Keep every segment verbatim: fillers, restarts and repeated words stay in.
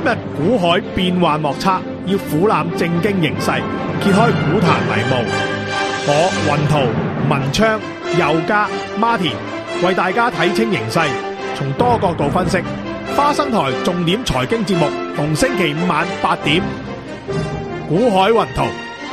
今日股海變幻莫測，要俯覽正經形勢，揭開股壇迷霧。我雲圖、文昌、佑嘉、Martin 為大家睇清形勢，從多角度分析。花生台重點財經節目，逢星期五晚八點，股海雲圖。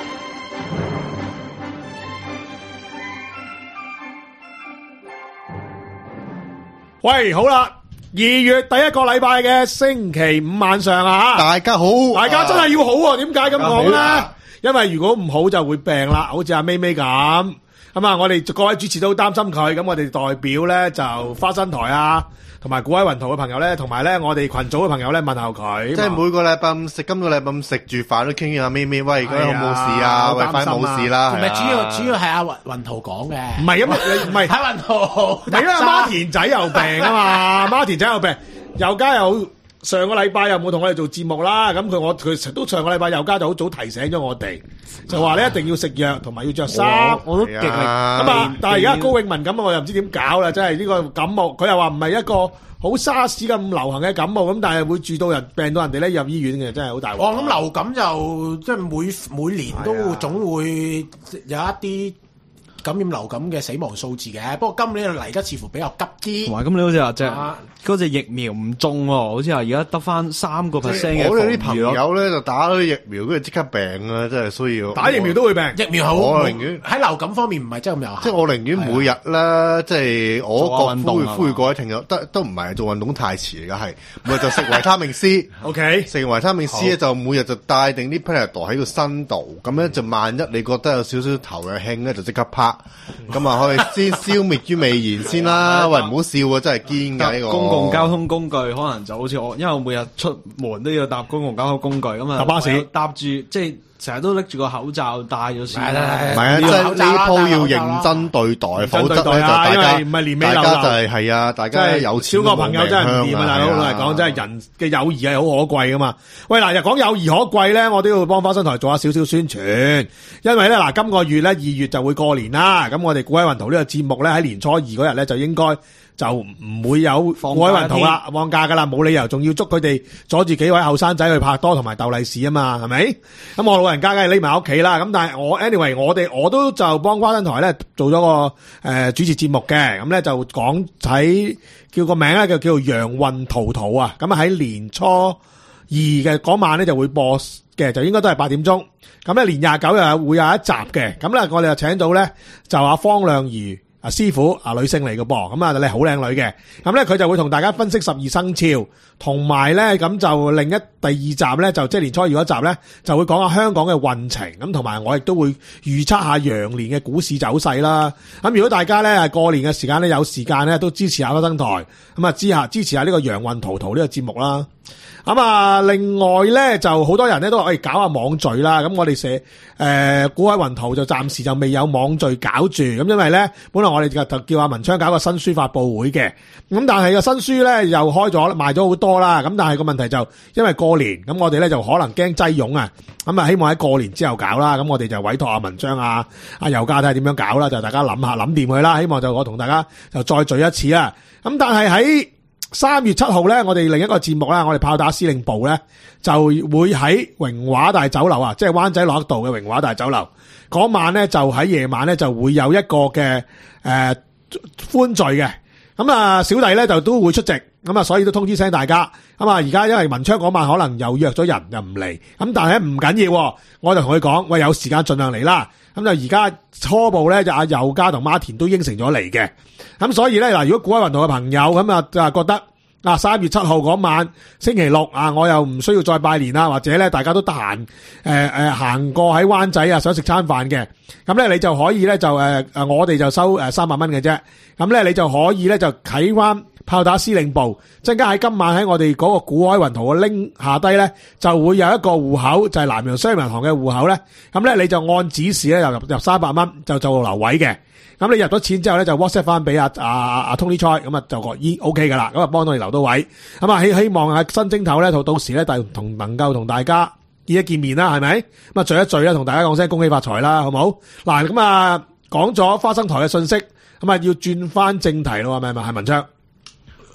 喂，好啦。二月第一個禮拜嘅星期五晚上啊， 大家好， 大家真係要好喎。點解咁講咧？因為如果唔好就會病啦，好似阿咪咪咁。咁啊，我哋各位主持都擔心佢，咁我哋代表咧就花生台啊，同埋股海雲圖嘅朋友咧，同埋咧我哋群組嘅朋友咧問候佢。 即係每個禮拜咁食，今個禮拜咁食住飯都傾下咪咪，喂，而家有冇事啊？喂，快冇事啦！ 唔係主要主要係阿雲雲圖講嘅， 唔係因為你唔係喺雲圖， 因為孖田仔有病啊嘛，孖田仔有病，佑嘉有上個禮拜又冇同我哋做節目啦，咁佢我佢都上個禮拜佑嘉就好早提醒咗我哋，就話你一定要食藥同埋要着衫， 我都極力咁啊！但係而家高永文咁，我又唔知點搞啦，真係呢個感冒，佢又話唔係一個好沙士咁流行嘅感冒，咁但係會住到人病到人哋咧入醫院嘅，真係好大鑊。 哦，咁流感就即係每每年都總會有一啲感染流感嘅死亡數字嘅，不過今年嚟得似乎比較急啲。 同埋咁你好似話隻啊嗰隻疫苗唔中喎，好似話而家得翻三個 percent 嘅。 我哋啲朋友咧就打咗疫苗，跟住即刻病啊！真係需要打疫苗都會病， 疫苗好。 我寧願喺流感方面唔係真係咁有效。 即係我寧願每日咧，即係我做下運動啊個呼籲各位聽友，都都唔係做運動太遲嚟㗎，係每日就食維他命 C。 OK， 食維他命 C 咧就每日就帶定啲 Panadol 喺個身度，咁咧就萬一你覺得有少少頭又興咧，就即刻拍，咁啊可以先消滅於未然先啦。喂，唔好笑啊，真係堅㗎呢個。 公共交通工具可能就好似我，因為我每日出門都要搭公共交通工具咁啊， 搭巴士搭住即係成日都拎住個口罩戴咗先。 係啦唔係啊，即係呢鋪要認真對待，否則咧就大家唔係年尾大流流家就係係啊，大家有錢少個朋友真係唔掂啊！大佬老實講，真係人嘅友誼係好可貴噶嘛。喂，嗱，又講友誼可貴咧，我都要幫花生台做下少少宣傳，因為咧嗱，今個月咧二月就會過年啦。咁我哋股海雲圖呢個節目咧喺年初二嗰日咧就應該就唔會有股海雲圖啦，放假噶啦，冇理由仲要捉佢哋阻住幾位後生仔去拍拖同埋鬥利是啊嘛，係咪？咁我老人家梗係匿埋屋企啦。咁但係我 anyway，我哋我都就幫花生台咧做咗個誒、呃、主持節目嘅，咁咧就講喺叫個名咧就叫做陽運圖圖啊。咁喺年初二嘅嗰晚咧就會播嘅，就應該都係八點鐘。咁咧年廿九日會有一集嘅，咁咧我哋就請到咧就阿方亮儀。啊，師傅啊，女性嚟嘅噃，咁啊，你好靚女嘅，咁咧佢就會同大家分析十二生肖，同埋咧咁就另一第二集咧就即係年初二嗰集咧就會講下香港嘅運程，咁同埋我亦都會預測下羊年嘅股市走勢啦。咁如果大家咧係過年嘅時間咧有時間咧都支持下花生台，咁啊支下支持下呢個陽運圖圖呢個節目啦。咁啊，另外咧就好多人咧都話，誒搞下網聚啦。咁我哋寫誒股海雲圖就暫時就未有網聚搞住。咁因為咧，本來我哋就就叫阿文昌搞個新書發佈會嘅。咁但係個新書咧又開咗賣咗好多啦。咁但係個問題就因為過年，咁我哋咧就可能驚擠擁啊。咁啊，希望喺過年之後搞啦。咁我哋就委託阿文昌啊、阿佑嘉睇下點樣搞啦。就大家諗下諗掂佢啦。希望就我同大家就再聚一次啦。咁但係喺三月七號咧，我哋另一個節目啦，我哋炮打司令部咧，就會喺榮華大酒樓啊，即係灣仔樂德道嘅榮華大酒樓嗰晚咧，就喺夜晚咧就會有一個嘅誒歡聚嘅。咁啊，小弟咧就都會出席，咁啊，所以都通知聲大家。咁啊，而家因為文昌嗰晚可能又約咗人又唔嚟，咁但係唔緊要，我就同佢講，喂，有時間盡量嚟啦。咁就而家初步咧就阿佑嘉同Martin都應承咗嚟嘅。咁所以咧嗱，如果股海雲圖嘅朋友咁啊就覺得啊三月七號嗰晚星期六啊，我又唔需要再拜年啦，或者咧大家都得閒誒誒行過喺灣仔啊，想食餐飯嘅，咁咧你就可以咧就誒誒我哋就收誒三百蚊嘅啫。咁咧你就可以咧就啟翻炮打司令部，陣間喺今晚喺我哋嗰個股海雲圖嘅 link 下低咧，就會有一個戶口，就係南洋商業銀行嘅戶口咧。咁咧你就按指示咧，就入入三百蚊，就做留位嘅。咁你入咗錢之後咧，就 WhatsApp 翻俾阿阿阿 Tony Choi，咁啊就個依 OK 噶啦，咁啊幫到你留到位。咁啊希希望啊新正頭咧，到到時咧，同同能夠同大家見一見面啦，係咪？咁啊聚一聚啦，同大家講聲恭喜發財啦，好唔好？嗱，咁啊講咗花生台嘅信息，咁啊要轉翻正題咯，係咪？係文昌。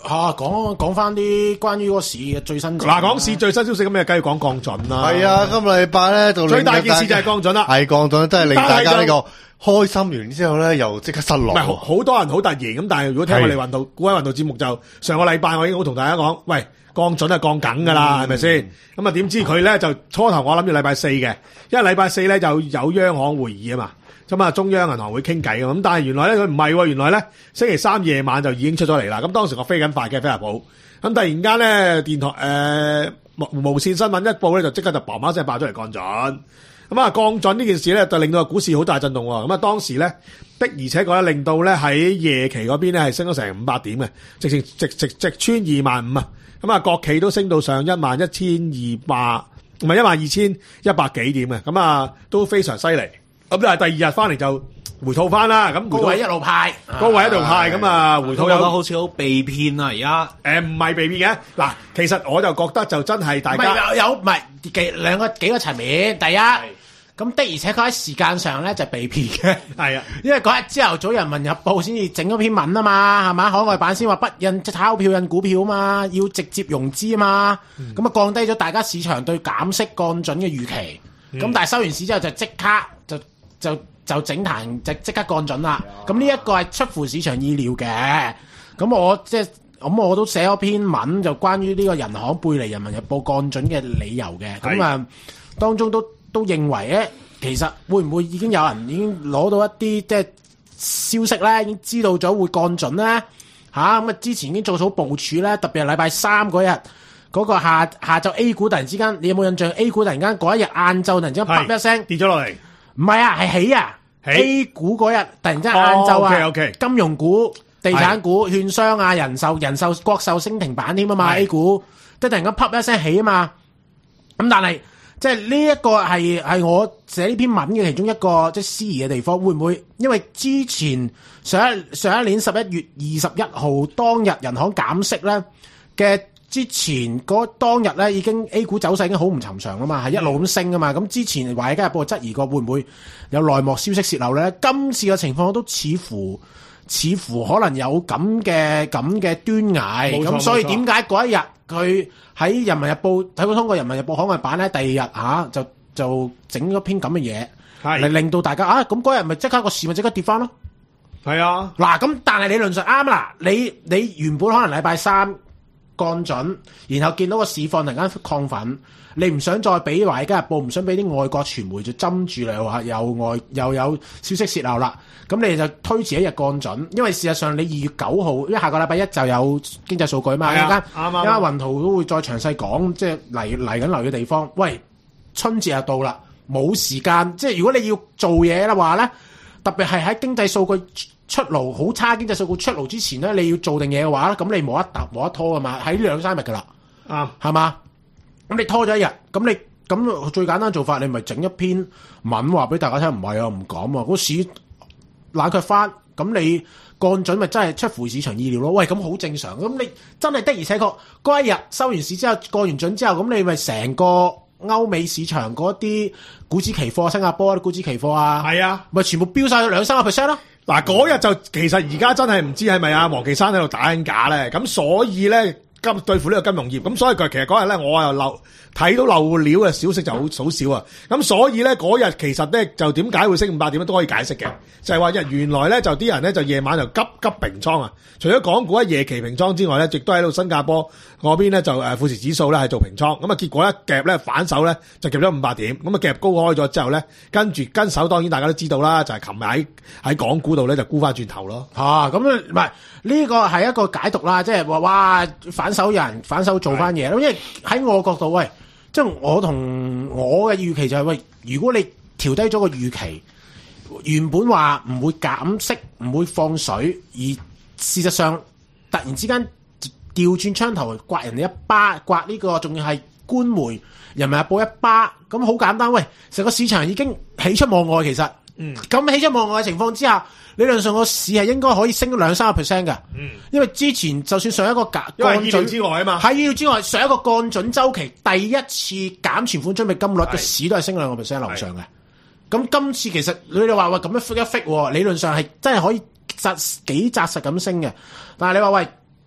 嚇講講翻啲關於嗰個市嘅最新嗱，講市最新消息咁，你梗係講降準啦。 係啊，今個禮拜咧就最大件事就係降準啦， 係降準，真係令大家呢個開心完之後咧，又即刻失落。 唔係好好多人好突然咁，但係如果聽我哋運動股位運動節目就上個禮拜我已經好同大家講，喂，降準係降緊㗎啦，係咪先？咁啊點知佢咧就初頭我諗住禮拜四嘅，因為禮拜四咧就有央行會議啊嘛。咁啊，中央銀行會傾偈嘅，咁但係原來咧佢唔係喎，原來咧星期三夜晚就已經出咗嚟啦。咁當時我飛緊快嘅飛入寶，咁突然間咧電台誒、呃、無無線新聞一報咧就即刻就嘭嘭聲爆出嚟降準。咁啊降準呢件事咧就令到個股市好大震動喎。咁啊當時咧的而且確咧令到咧喺夜期嗰邊咧係升咗成五百點嘅，直情直直直穿二萬五啊！咁啊國企都升到上一萬一千二百，唔係一萬二千一百幾點嘅，咁啊都非常犀利。咁但係第二日翻嚟就回吐翻啦，咁高位一路派， 高位一路派，咁啊回吐有覺得好似好被騙啊！而家誒唔係被騙嘅，嗱，其實我就覺得就真係大唔家係有有唔係幾兩個幾個層面。第一，咁的而且確喺時間上咧就被騙嘅， 係啊， 因為嗰日朝頭早《人民日報》先至整咗篇文啊嘛，係嘛？海外版先話不印鈔票印股票啊嘛，要直接融資啊嘛，咁啊、嗯、降低咗大家市場對減息降準嘅預期。咁、嗯、但係收完市之後就即刻就就就整壇就即刻降準啦。咁呢一個係出乎市場意料嘅。咁我即係咁我都寫咗篇文就關於呢個人行背離《人民日報》降準嘅理由嘅。咁啊當中都都認為咧，其實會唔會已經有人已經攞到一啲即係消息咧，已經知道咗會降準咧嚇。咁啊之前已經做好部署咧，特別係禮拜三嗰日。嗰個下下晝 A 股突然之間，你有冇印象 ？A 股突然間嗰一日晏晝突然之間啪一聲跌咗落嚟， 唔係啊，係起啊起 ！A 股嗰日突然之間晏晝啊， 哦、okay, okay. 金融股、地產股、券商啊、人壽、人壽、國壽升停板添啊嘛 ，A 股即係突然間啪一聲起啊嘛。咁但係即係呢一個係係我寫呢篇文嘅其中一個即係思疑嘅地方，會唔會因為之前上一上一年十一月二十一號當日人行減息咧嘅？之前嗰當日咧已經 A 股走勢已經好唔尋常啦嘛，係一路咁升啊嘛。咁之前華爾街日報質疑過會唔會有內幕消息泄漏咧？今次嘅情況都似乎似乎可能有咁嘅咁嘅端倪。咁所以點解嗰一日佢喺人民日報睇到通過人民日報海外版咧，第二日嚇、啊、就就整咗篇咁嘅嘢，嚟令到大家啊咁嗰日咪即刻個市咪即刻跌翻咯。 係啊， 嗱咁但係理論上啱啦，你你原本可能禮拜三降準，然後見到個市況突然間亢奮，你唔想再俾華爾街日報，唔想俾啲外國傳媒就針住你話又外又有消息泄漏啦，咁你就推遲一日降準，因為事實上你二月九號，因為下個禮拜一就有經濟數據嘛，一陣間啱啱，因為雲圖都會再詳細講，即係嚟嚟緊嚟嘅地方。喂，春節又到啦，冇時間，即係如果你要做嘢嘅話咧，特別係喺經濟數據出爐好差經濟數據出爐之前咧，你要做定嘢嘅話咧，咁你冇得揼冇得拖噶嘛，喺兩三日噶啦， 啊， 係嘛？咁你拖咗一日，咁你咁最簡單做法，你咪整一篇文話俾大家聽，唔係啊，唔講啊，嗰市冷卻翻，咁你降準咪真係出乎市場意料咯？喂，咁好正常，咁你真係的而且確嗰一日收完市之後降完準之後，咁你咪成個歐美市場嗰啲股指期貨、新加坡啲股指期貨啊， 係啊， 咪全部飆晒兩三個 percent 咯。 嗱，嗰日就其實而家真係唔知係咪啊黃岐山喺度打緊假咧，咁所以咧金對付呢個金融業，咁所以佢其實嗰日咧我又漏睇到漏料嘅消息就好好少啊，咁所以咧嗰日其實咧就點解會升五百點都可以解釋嘅，就係話日原來咧就啲人咧就夜晚就急急平倉啊，除咗港股喺夜期平倉之外咧，亦都喺度新加坡嗰邊咧就誒富時指數咧係做平倉，咁啊結果一夾咧反手咧就夾咗五百點，咁啊夾高開咗之後咧，跟住跟手當然大家都知道啦，就係琴日喺喺港股度咧就沽翻轉頭咯。 嚇，咁唔係呢個係一個解讀啦，即係話哇反手有人反手做翻嘢，因為喺我角度喂。即係我同我嘅預期就係、是、喂，如果你調低咗個預期，原本話唔會減息，唔會放水，而事實上突然之間調轉槍頭刮人哋一巴，刮呢、這個仲要係官媒人民日報一巴，咁好簡單。喂，成個市場已經喜出望外，其實，嗯，咁喜出望外嘅情況之下，理論上個市係應該可以升兩三個 percent 嘅，嗯，因為之前就算上一個降降準之外啊嘛， 喺意料之外，上一個降準週期第一次減存款準備金率嘅市都係升兩個 percent 樓上嘅。咁今次其實你哋話喂咁樣 fit 一 fit，理論上係真係可以紮幾紮實咁升嘅。但係你話喂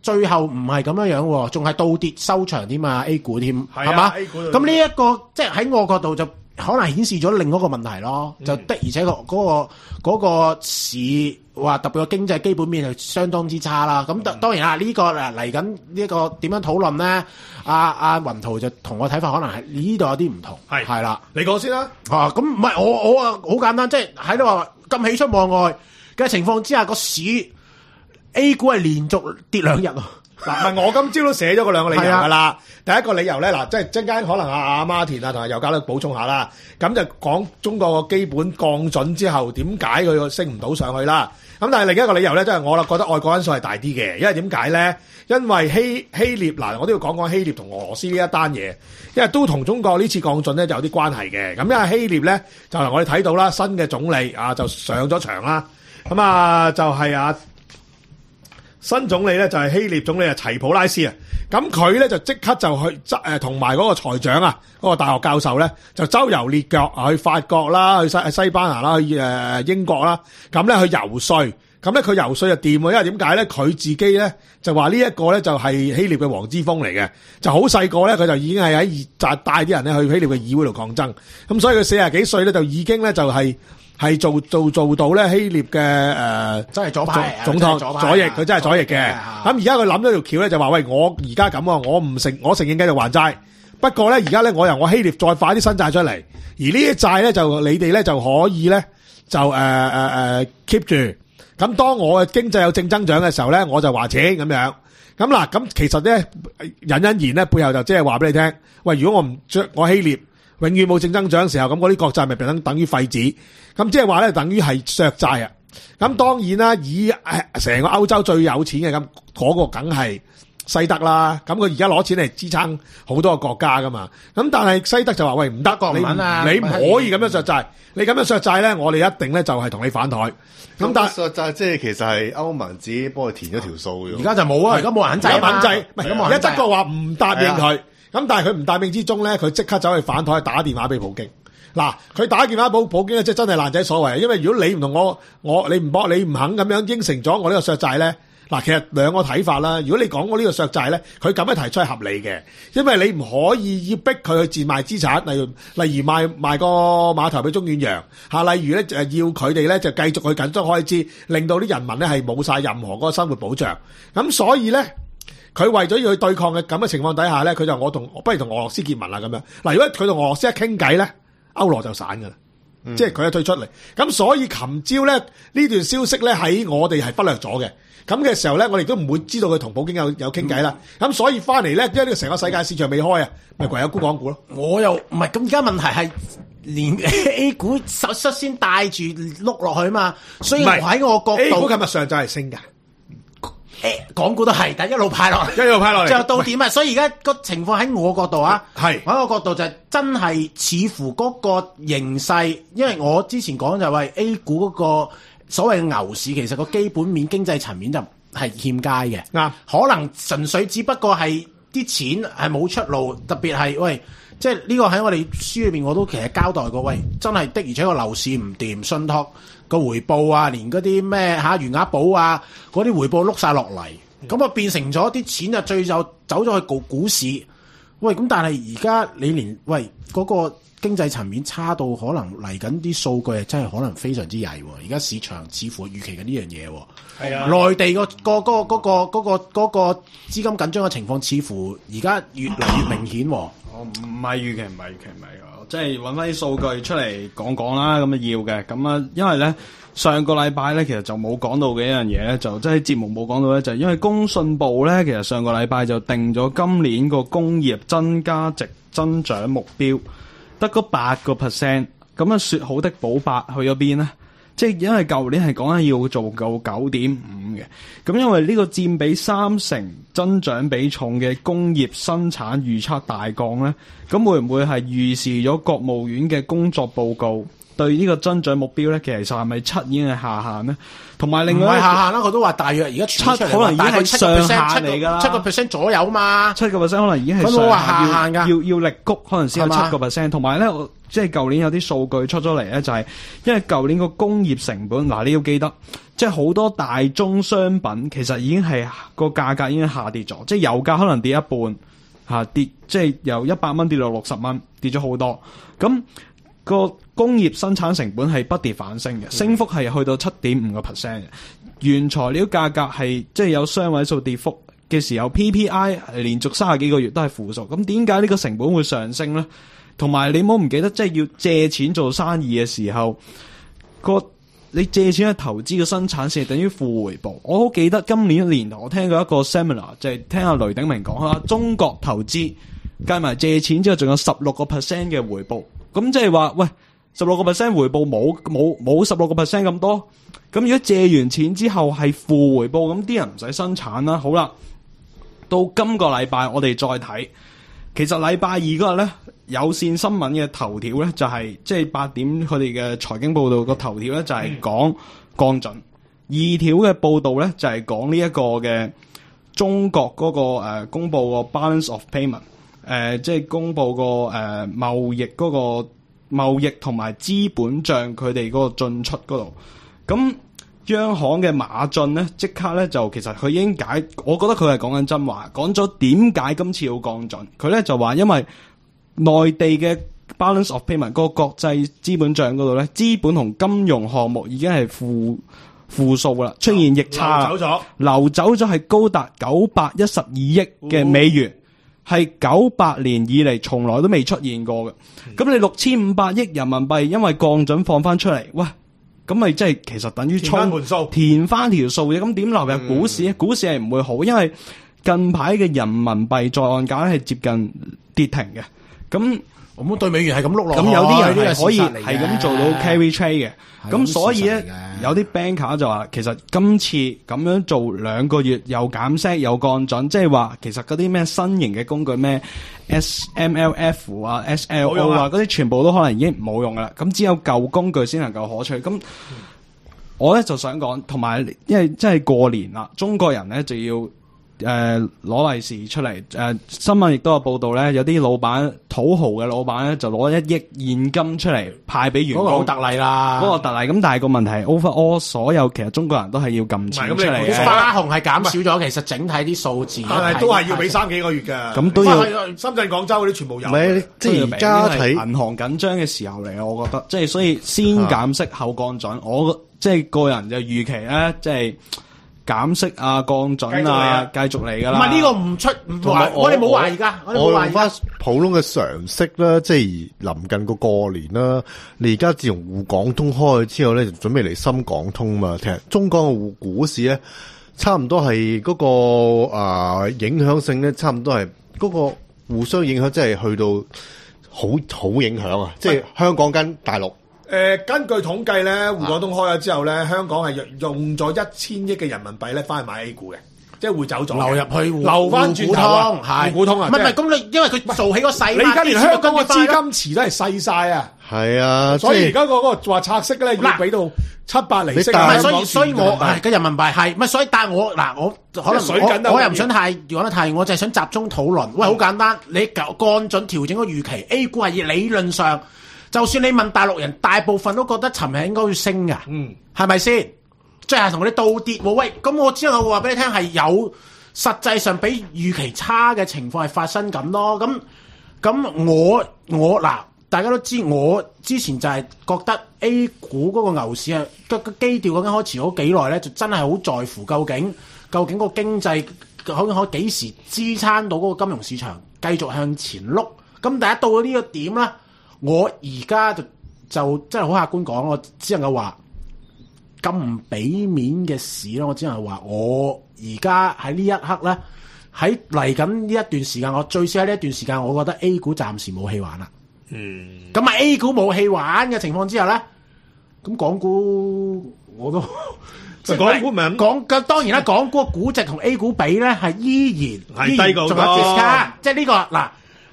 最後唔係咁樣樣喎，仲係倒跌收場添嘛 A 股添， 係啊係嘛？ A 股咁呢一個即係喺我角度就可能顯示咗另一個問題咯， 嗯就的而且確嗰個嗰個市話特別個經濟基本面係相當之差啦。咁嗯當當然啦，呢個嗱嚟緊呢一個點樣討論咧？阿阿雲圖就同我睇法可能係呢度有啲唔同， 係係啦。 你講先啦。 啊，咁唔係我我啊好簡單，即係喺度話咁喜出望外嘅情況之下，個市 A 股係連續跌兩日喎。 嗱，唔係我今朝都寫咗個兩個理由噶啦。第一個理由咧，嗱，即係陣間可能阿阿馬田啊同埋尤嘉都補充下啦。咁就講中國個基本降準之後，點解佢升唔到上去啦？咁但係另一個理由咧，即係我啦覺得外國因素係大啲嘅，因為點解咧？因為希希臘嗱，我都要講講希臘同俄羅斯呢一單嘢，因為都同中國呢次降準咧就有啲關係嘅。咁因為希臘咧就我哋睇到啦，新嘅總理啊就上咗場啦。咁啊就係啊。新總理咧就係希臘總理啊齊普拉斯啊，咁佢咧就即刻就去誒同埋嗰個財長啊，嗰、嗰個大學教授咧就周遊列國啊，去法國啦，去西西班牙啦，去誒英國啦，咁咧去游説，咁咧佢游説就掂喎，因為點解咧？佢自己咧就話呢一個咧就係希臘嘅黃之鋒嚟嘅，就好細個咧佢就已經係喺熱帶帶啲人咧去希臘嘅議會度抗爭，咁所以佢四十幾歲咧就已經咧就係、是。係做做做到咧希臘嘅誒， 真係左派總統左翼，佢真係左翼嘅。咁而家佢諗咗條橋咧，就話喂，我而家咁啊，我唔承我承認繼續還債，不過咧而家咧我由我希臘再發啲新債出嚟，而呢啲債咧就你哋咧就可以咧就誒誒誒 keep 住。咁當我嘅經濟有正增長嘅時候咧，我就還錢咁樣。咁嗱，咁其實咧隱隱然咧背後就即係話俾你聽，喂，如果我唔將我希臘永遠冇正增長嘅時候，咁嗰啲國債咪等等於廢紙，咁即係話咧等於係削債啊！咁當然啦，以成個歐洲最有錢嘅咁嗰個梗係西德啦，咁佢而家攞錢嚟支撐好多個國家噶嘛，咁但係西德就話喂唔得，你你唔可以咁樣削債，你咁樣削債咧，我哋一定咧就係同你反台。咁但係削債即係其實係歐盟自己幫佢填咗條數嘅。 而家就冇啊，而家冇人肯制啊嘛， 而家唔制，唔係而家德國話唔答應佢。咁但係佢唔答應之中咧，佢即刻走去反台打電話俾普京。嗱，佢打電話俾普京咧，即係真係爛仔所謂。因為如果你唔同我，我你唔幫你唔肯咁樣應承咗我呢個削債咧，嗱，其實兩個睇法啦。如果你講我呢個削債咧，佢咁樣提出係合理嘅，因為你唔可以要逼佢去賤賣資產，例如例如賣賣個碼頭俾中遠洋嚇，例如咧就要佢哋咧就繼續去緊張開支，令到啲人民咧係冇晒任何嗰個生活保障。咁所以咧。佢為咗要去對抗嘅咁嘅情況底下咧，佢就我同不如同俄羅斯結盟啦咁樣。嗱，如果佢同俄羅斯一傾偈咧，歐羅就散㗎啦，嗯、即係佢一退出嚟。咁所以琴朝咧呢段消息咧喺我哋係忽略咗嘅。咁嘅時候咧，我哋都唔會知道佢同普京有有傾偈啦。咁、嗯、所以翻嚟咧，因為呢個成個世界市場未開啊，咪唯有沽港股咯。 我又唔係咁，而家問題係連 A 股首率先帶住碌落去啊嘛，所以我喺我角度 A 股今日上晝係升㗎。 誒，港股都係，但一路派落嚟， 一路派落嚟， 最後到點啊？所以而家個情況喺我角度啊， 係喺我角度就真係似乎嗰個形勢，因為我之前講就係話 A 股嗰個所謂牛市，其實個基本面經濟層面就係欠佳嘅， 啱， 可能純粹只不過係啲錢係冇出路，特別係喂，即係呢個喺我哋書裏邊我都其實交代過，喂，真係的而且個樓市唔掂，信託個回報啊，連嗰啲咩嚇餘額寶啊，嗰啲回報碌晒落嚟，咁啊、嗯、變成咗啲錢啊，最後走咗去股股市。喂，咁但係而家你連喂嗰、嗰個經濟層面差到可能嚟緊啲數據係真係可能非常之曳喎。而家市場似乎預期緊呢樣嘢喎。係啊，內地、嗰個、嗰個嗰、嗰個嗰、嗰個嗰、嗰個資金緊張嘅情況，似乎而家越嚟越明顯喎。 我唔係預期，唔係預期，唔係。即係揾翻啲數據出嚟講講啦，咁啊要嘅，咁啊，因為咧上個禮拜咧其實就冇講到嘅一樣嘢咧，就即係節目冇講到咧，就係、因為工信部咧其實上個禮拜就定咗今年個工業增加值增長目標得嗰八個 percent， 咁啊說好的保八去咗邊呢？即係因為舊年係講緊要做夠九點五嘅，咁因為呢個佔比三成增長比重嘅工業生產預測大降咧，咁會唔會係預示咗國務院嘅工作報告對呢個增長目標咧，其實係咪七已經係下限咧？同埋另唔係外一個下限啦，佢都話大約而家七可能已經係上限嚟㗎啦， 七個 percent 左右嘛。 七個 percent 可能已經係佢冇話下上限㗎， 要要力谷可能先有係嘛七個 percent。同埋咧，我即係舊年有啲數據出咗嚟咧，就係因為舊年個工業成本嗱，你要記得，即係好多大宗商品其實已經係個價格已經下跌咗，即係油價可能跌一半嚇跌，即係由一百蚊跌到六十蚊，跌咗好多。咁個工業生產成本係不跌反升嘅，升幅係去到七點五個 percent 嘅。原材料價格係即係有雙位數跌幅嘅時候 ，P P I 係連續三十幾個月都係負數。咁點解呢個成本會上升咧？同埋你唔好唔記得，即係要借錢做生意嘅時候，個你借錢去投資嘅生產線等於負回報。我好記得今年一年我聽過一個 seminar，就係聽阿雷鼎明講啦，中國投資計埋借錢之後，仲有十六個 percent 嘅回報。咁即係話，喂，十六個 percent 回報冇冇冇十六個 percent 咁多。咁如果借完錢之後係負回報，咁啲人唔使生產啦。好啦，到今個禮拜我哋再睇，其實禮拜二嗰日咧有線新聞嘅頭條咧就係即係八點佢哋嘅財經報道個頭條咧就係講降準，二條嘅報道咧就係講呢一個嘅中國嗰、那個誒、呃、公布個 balance of payment， 誒、呃、即係公布個誒貿易嗰、那個貿易同埋資本帳佢哋嗰個進出嗰度。咁央行嘅馬駿咧，即刻咧就其實佢已經解，我覺得佢係講緊真話，講咗點解今次要降準。佢咧就話因為內地嘅 balance of payment 嗰個國際資本帳嗰度咧，資本同金融項目已經係負負數噶啦，出現逆差， 流走咗， 流走咗係高達九百一十二億嘅美元，係九百年以嚟從來都未出現過嘅。咁、嗯、你六千五百億人民幣因為降準放翻出嚟，喂！咁咪即係其實等於填翻盤數， 填翻條數嘅，咁點流入股市咧？嗯、股市係唔會好，因為近排嘅人民幣在岸價咧係接近跌停嘅。咁咁對美元係咁碌落， 咁有啲人係可以係係咁做到 carry trade 嘅。咁所以咧，有啲 banker 就話，其實今次咁樣做兩個月又減息又降準，即係話其實嗰啲咩新型嘅工具咩 S M L F 啊、S L O 啊嗰啲全部都可能已經冇用噶啦。咁只有舊工具先能夠可取。咁我咧就想講，同埋因為真係過年啦，中國人咧就要。誒攞利是出嚟，誒、呃、新聞亦都有報道咧，有啲老闆土豪嘅老闆咧就攞一億現金出嚟派俾員工， 嗰個好特例啦， 嗰個特例。咁但係個問題係 overall 所有其實中國人都係要撳錢出嚟嘅。 花紅係減少咗，其實整體啲數字， 但係都係要俾三幾個月嘅。 咁都要深圳、廣州嗰啲全部有。 唔係，即係而家睇銀行緊張嘅時候嚟，我覺得即係所以先減息後降準。我即係個人就預期咧，即係。減息啊，降準啊，繼續嚟噶啦。 唔係呢個唔出，唔話我哋冇懷疑噶，我哋冇懷疑。 我用翻普通嘅常識啦，即係臨近個過年啦。你而家自從滬港通開咗之後咧，就準備嚟深港通嘛。其實中港嘅股市咧，差唔多係嗰、那個啊、呃、影響性咧，差唔多係嗰個互相影響，即係去到好好影響啊！即係香港跟大陸。 誒、呃，根據統計咧，滬港通開咗之後咧，香港係用咗一千億嘅人民幣咧，翻去買 A 股嘅，即係匯走咗， 流入去流翻轉頭啊，滬股通啊， 唔係唔係咁你，因為佢做起個勢， 你而家連香港嘅資金池都係細晒啊， 係啊， 所以而家個嗰個話拆息咧要俾到七八厘息， 唔係所以所以我係嘅人民幣係，唔係所以但係我嗱我可能水緊我又唔想太講得太，我就係想集中討論。喂，好簡單，你降準調整個預期 ，A 股係理論上。就算你問大陸人，大部分都覺得尋日應該要升噶，嗯，係咪先？即係同你倒跌喎，喂，咁我之後會話俾你聽係有實際上比預期差嘅情況係發生緊咯。咁咁我我嗱，大家都知我之前就係覺得 A 股嗰個牛市啊，個個基調究竟開始好幾耐咧，就真係好在乎究竟究竟個經濟可可幾時支撐到嗰個金融市場繼續向前碌。咁大家到咗呢個點咧。我而家就就真係好客觀講，我只能夠話咁唔俾面嘅事咯。我只能夠話，我而家喺呢一刻咧，喺嚟緊呢一段時間，我最少喺呢一段時間，我覺得 A 股暫時冇戲玩啦。嗯，咁啊 A 股冇戲玩嘅情況之下咧，咁港股我都即係港股咪講嘅，當然啦，港股嘅估值同 A 股比咧係依然係低過，仲有 discount，即係呢個嗱。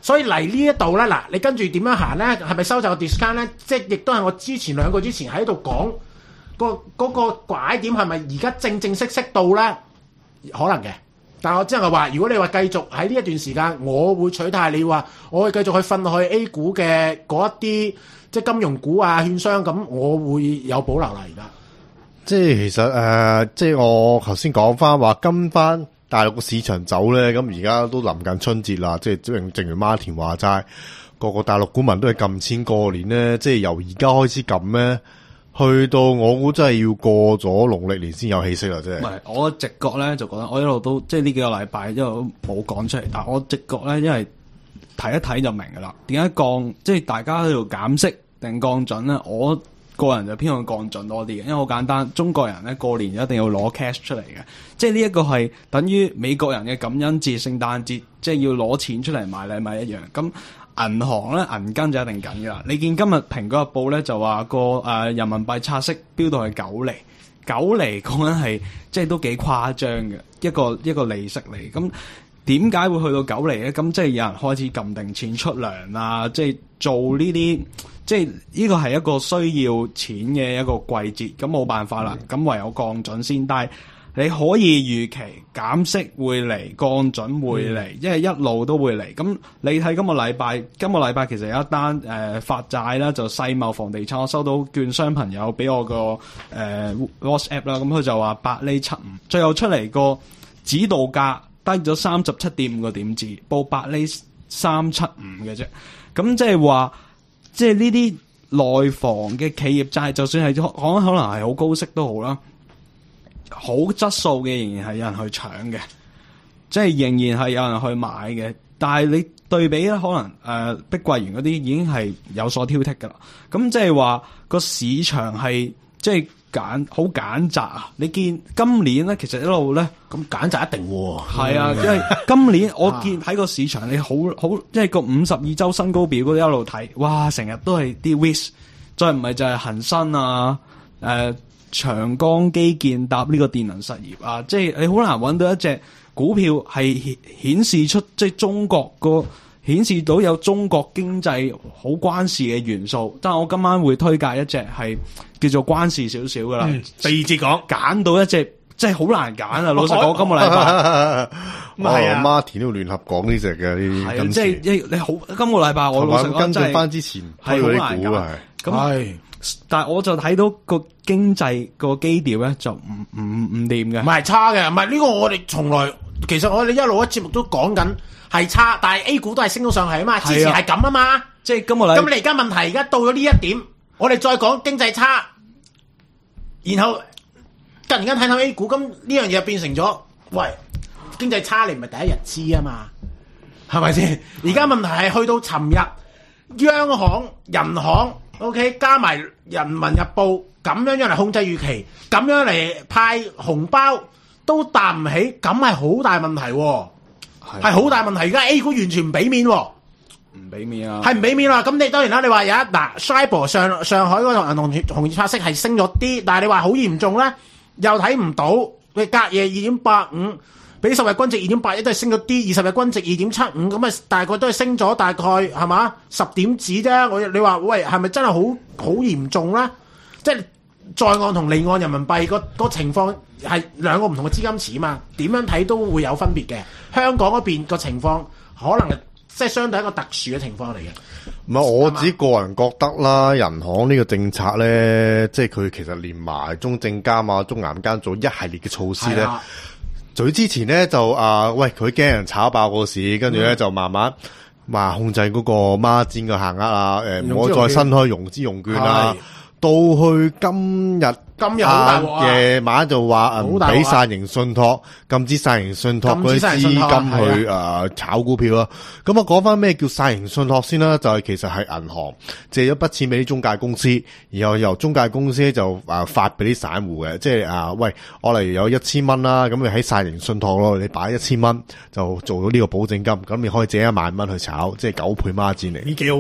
所以嚟呢一度咧，嗱，你跟住點樣行咧？係咪收就個 discount 咧？即係亦都係我之前兩個之前喺度講個嗰個拐點係咪而家正正式式到咧？可能嘅，但係我只係話，如果你話繼續喺呢一段時間，我會取態你話，我會繼續去瞓落去 A 股嘅嗰一啲即係金融股啊、券商咁，我會有保留啦。而家即係其實誒、呃，即係我頭先講翻話跟翻大陸個市場走咧，咁而家都臨近春節啦，即係正正如Martin話齋，個個大陸股民都係撳錢過年咧，即係由而家開始撳咧。去到我估真係要過咗農曆年先有氣息啦，真係。 唔係，我直覺咧就覺得，我一路都即係呢幾個禮拜一路都冇講出嚟，但係我直覺咧，因為睇一睇就明噶啦。點解降即係大家喺度減息定降準咧？我個人就偏向降準多啲嘅，因為好簡單，中國人咧過年一定要攞 cash 出嚟嘅，即係呢一個係等於美國人嘅感恩節、聖誕節，即係要攞錢出嚟買禮物一樣咁。銀行咧銀根就一定緊噶啦，你見今日蘋果日報咧就話個誒人民幣拆息飆到去九厘，九厘講緊係即係都幾誇張嘅一個一個利息嚟。咁點解會去到九厘咧？咁即係有人開始撳定錢出糧啊，即係做呢啲，即係呢個係一個需要錢嘅一個季節，咁冇辦法啦，咁唯有降準先。但係你可以預期減息會嚟，降準會嚟，因為一路都會嚟。咁你睇今個禮拜，今個禮拜其實有一單誒、呃、發債啦，就世茂房地產，我收到券商朋友俾我個誒、呃、WhatsApp 啦，咁佢就話八厘七五，最後出嚟個指導價低咗三十七點五個點子，報八厘三七五嘅啫。咁即係話，即係呢啲內房嘅企業債，就算係講可能係好高息都好啦。好質素嘅仍然係有人去搶嘅，即係仍然係有人去買嘅。但係你對比咧，可能誒、呃、碧桂園嗰啲已經係有所挑剔噶啦。咁即係話個市場係即係揀好揀擇啊！你見今年咧，其實一路咧咁揀擇一定喎。 係啊，因為今年我見喺個市場你好好，即係個五十二周新高表嗰啲一路睇，哇！成日都係啲 wish， 再唔係就係恒生啊，誒、呃。長江基建搭呢個電能實業啊，即係你好難揾到一隻股票係顯示出即係中國個顯示到有中國經濟好關事嘅元素。但係我今晚會推介一隻係叫做關事少少噶啦。 嗯、第二節講揀到一隻，即係好難揀啊！老實講，今個禮拜咁係啊，Martin 都聯合講呢隻嘅呢啲， 即係你好今個禮拜我老實講跟進翻之前係好難揀。咁係。但係我就睇到個經濟個基調咧就唔唔唔掂嘅， 唔係差嘅，唔係呢個我哋從來其實我哋一路嘅節目都講緊係差，但係 A 股都係升到上去啊嘛，之前係咁啊嘛， 即係今個禮。 咁你而家問題而家到咗呢一點，我哋再講經濟差，然後突然間睇睇 A 股，咁呢樣嘢變成咗，喂，經濟差你唔係第一日知啊嘛，係咪先？而家問題係去到尋日，央行、人行。O.K. 加埋人民日報咁樣樣嚟控制預期，咁樣嚟派紅包都答唔起，咁係好大問題，係好大問題。而家 A 股完全唔俾面，唔俾面啊， 係唔俾面啦。咁你當然啦，你話有一嗱 Shibor 上上海嗰個銀行同業拆息係升咗啲，但係你話好嚴重咧，又睇唔到。你隔夜二點八五。比十日均值二點八一都係升咗啲，二十日均值二點七五，咁啊大概都係升咗大概係嘛十點子啫。我你話喂係咪真係好好嚴重咧？即係在岸同離岸人民幣個個情況係兩個唔同嘅資金池嘛，點樣睇都會有分別嘅。香港嗰邊個情況可能即係相對一個特殊嘅情況嚟嘅。 唔係我自己個人覺得啦，人行呢個政策咧，即係佢其實連埋中證監啊、中銀監做一系列嘅措施咧。最之前咧就啊，喂佢驚人炒爆個市，跟住咧就慢慢話控制嗰個孖展嘅限額啊，誒唔可以再新開融資融券啊，到去今日。 今日好大鑊啊！ 夜晚就話唔俾散型信託，禁止散型信託嗰啲資金去誒、呃、炒股票啦。咁啊，講翻咩叫散型信託先啦？就係、是、其實係銀行借咗筆錢俾啲中介公司，然後由中介公司就誒、呃、發俾啲散戶嘅，即係啊、呃、喂，我例如有一千蚊啦，咁你喺散型信託咯，你擺一千蚊就做到呢個保證金，咁你可以借一萬蚊去炒，即係九倍孖展嚟。 呢幾好喎！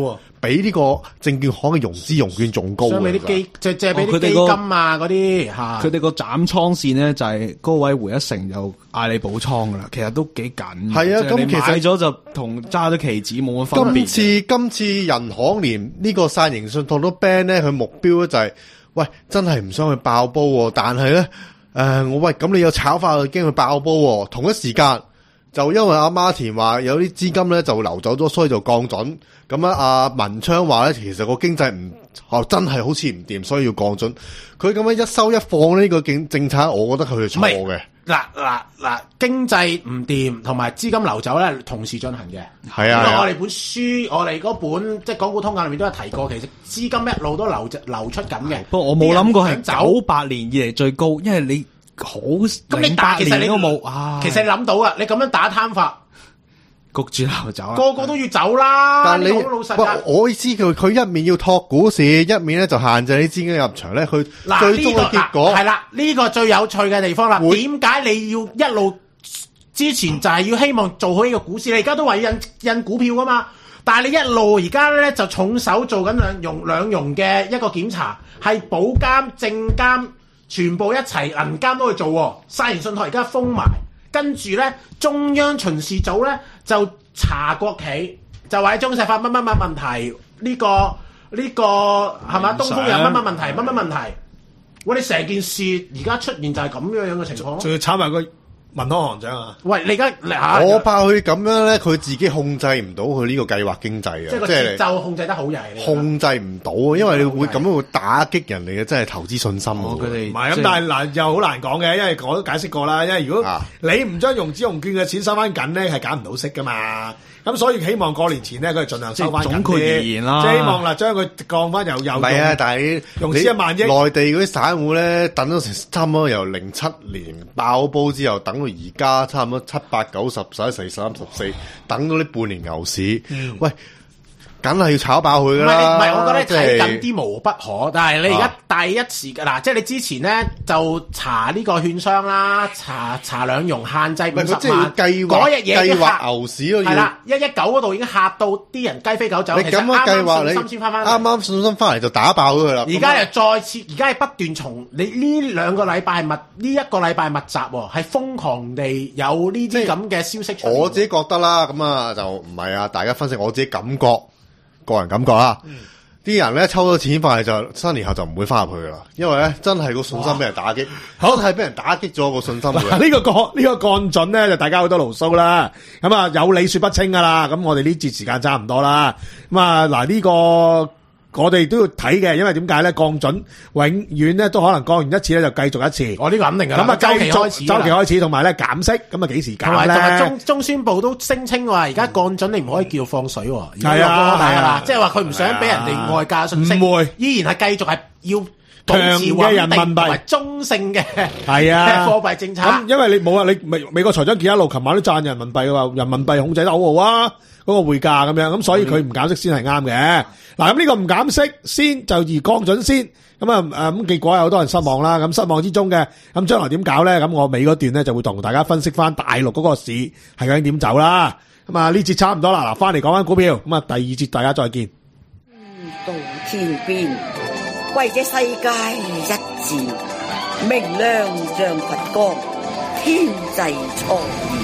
比呢個證券行嘅融資融券仲高相比嘅。 啲基借借俾啲基哦佢哋個金啊嗰啲嚇， 佢哋個斬倉線咧就係高位回一成就嗌你補倉噶啦，其實都幾緊。 係啊即係你咁其實買咗就同揸咗期指冇乜分別。 今次今次人行連呢個散型信託都 ban 咧，佢目標咧就係、喂真係唔想去爆煲喎，但係咧誒我喂咁你有炒法就驚佢爆煲喎，同一時間就因為阿 Martin 話有啲資金咧就流走咗，所以就降準。咁啊，阿文昌話咧，其實個經濟唔哦真係好似唔掂，所以要降準。佢咁樣一收一放呢個政政策，我覺得佢係錯嘅。 嗱嗱嗱，經濟唔掂同埋資金流走咧，同時進行嘅。 係啊係啊因為我哋本書，我哋嗰本即係港股通鑑裏面都有提過，其實資金一路都流流出緊嘅。 不過我冇諗過係啲人想走九八年以嚟最高，因為你好咁你零八打其實你年都冇啊， 其實你諗到啊，你咁樣打貪法， 焗住流走啦。 個個都要走啦。 但係你呢個好老實㗎不我意思佢佢一面要托股市，一面咧就限制啲資金入場咧，佢嗱最終呢個嘅結果係啦，呢個最有趣嘅地方啦。 會點解你要一路之前就係要希望做好呢個股市？你而家都話要印印股票噶嘛？但係你一路而家咧就重手做緊兩融兩融嘅一個檢查，係保監、證監全部一齊銀監都去做喎。沙田信託而家封埋，跟住咧中央巡視組咧就查國企，就話喺中石化乜乜乜問題，呢、個呢、個係嘛？東風有乜乜問題，乜乜問題？喂，你成件事而家出現就係咁樣樣嘅情況咯。 仲要炒埋個民康行長啊！ 喂，你而家你嚇我怕佢咁樣咧，佢自己控制唔到佢呢個計劃經濟嘅， 即係個即係節奏控制得好曳。你控制唔到啊，因為你會咁樣會打擊人哋嘅真係投資信心喎。 哦佢哋唔係咁，但係嗱又好難講嘅，因為我都解釋過啦。因為如果啊你唔將融資融券嘅錢收翻緊咧，係減唔到息噶嘛。咁所以希望過年前咧，佢係盡量收翻緊啲。 即係總括而言啦即係希望嗱，將佢降翻又又唔係啊，但係融你資一萬億內地嗰啲散戶咧，等咗成差唔多由零七年爆煲之後，等到而家差唔多七八九十十一十二十三十四，等到呢半年牛市，喂，梗係要炒爆佢唔係噶啦。 唔係，我覺得即睇係緊啲無不可，但係你而啊家第一時嘅嗱，即係你之前咧就查呢個券商啦，查查兩融限制五十唔係佢即係要萬， 計劃嗰日嘢已計經嚇劃牛市咯，要係啦，一一九嗰度已經嚇到啲人雞飛狗走。 你咁樣計劃， 其實啱啱信心你先翻翻啱啱信心翻嚟就打爆咗佢啦。 而家又再次，而家係不斷從你呢兩個禮拜密，呢一個禮拜密集喎，係瘋狂地有呢啲咁嘅消息出現。 我自己覺得啦，咁啊就唔係啊，大家分析我自己感覺，個人感覺啦。啲、人咧抽咗錢翻嚟就新年後就唔會翻入去噶啦，因為咧真係個信心俾人打擊，真係俾人打擊咗個信心嗱，呢個降呢個降準咧，就大家好多牢騷啦。咁啊，有理說不清噶啦。咁我哋呢節時間差唔多啦。咁啊，嗱呢個我哋都要睇嘅，因為點解咧？降準永遠咧都可能降完一次咧就繼續一次。 我呢個肯定㗎啦。 咁啊， 周期繼續開始㗎啦， 周期開始，同埋咧減息，咁啊幾時同埋減同埋中咧？ 中宣部都聲稱話，而家降準你唔可以叫放水喎。 係啊係啊即係話佢唔想俾人哋外界信息， 唔會依然係繼續係要保持強嘅人民幣穩定同埋中性嘅係啊貨幣政策。 咁因為你冇啊，你美美國財長傑一路琴晚都讚人民幣嘅話，人民幣控制得好好啊，嗰、個匯價咁樣，咁所以佢唔減息先係啱嘅。嗱，咁呢個唔減息先就而降準先，咁啊誒咁結果有好多人失望啦。咁失望之中嘅，咁將來點搞咧？咁我尾嗰段咧就會同大家分析翻大陸嗰個市係究竟點走啦。咁啊呢節差唔多啦，嗱翻嚟講翻股票，咁啊第二節大家再見。 到天邊，為這世界一照，明亮像佛光，天際蒼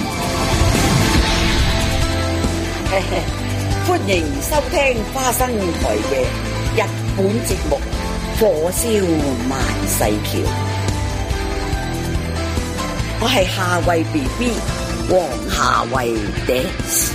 現。歡迎收聽花生台嘅日本節目《火燒萬世橋》，我係夏慧 B B 黃夏慧 dance。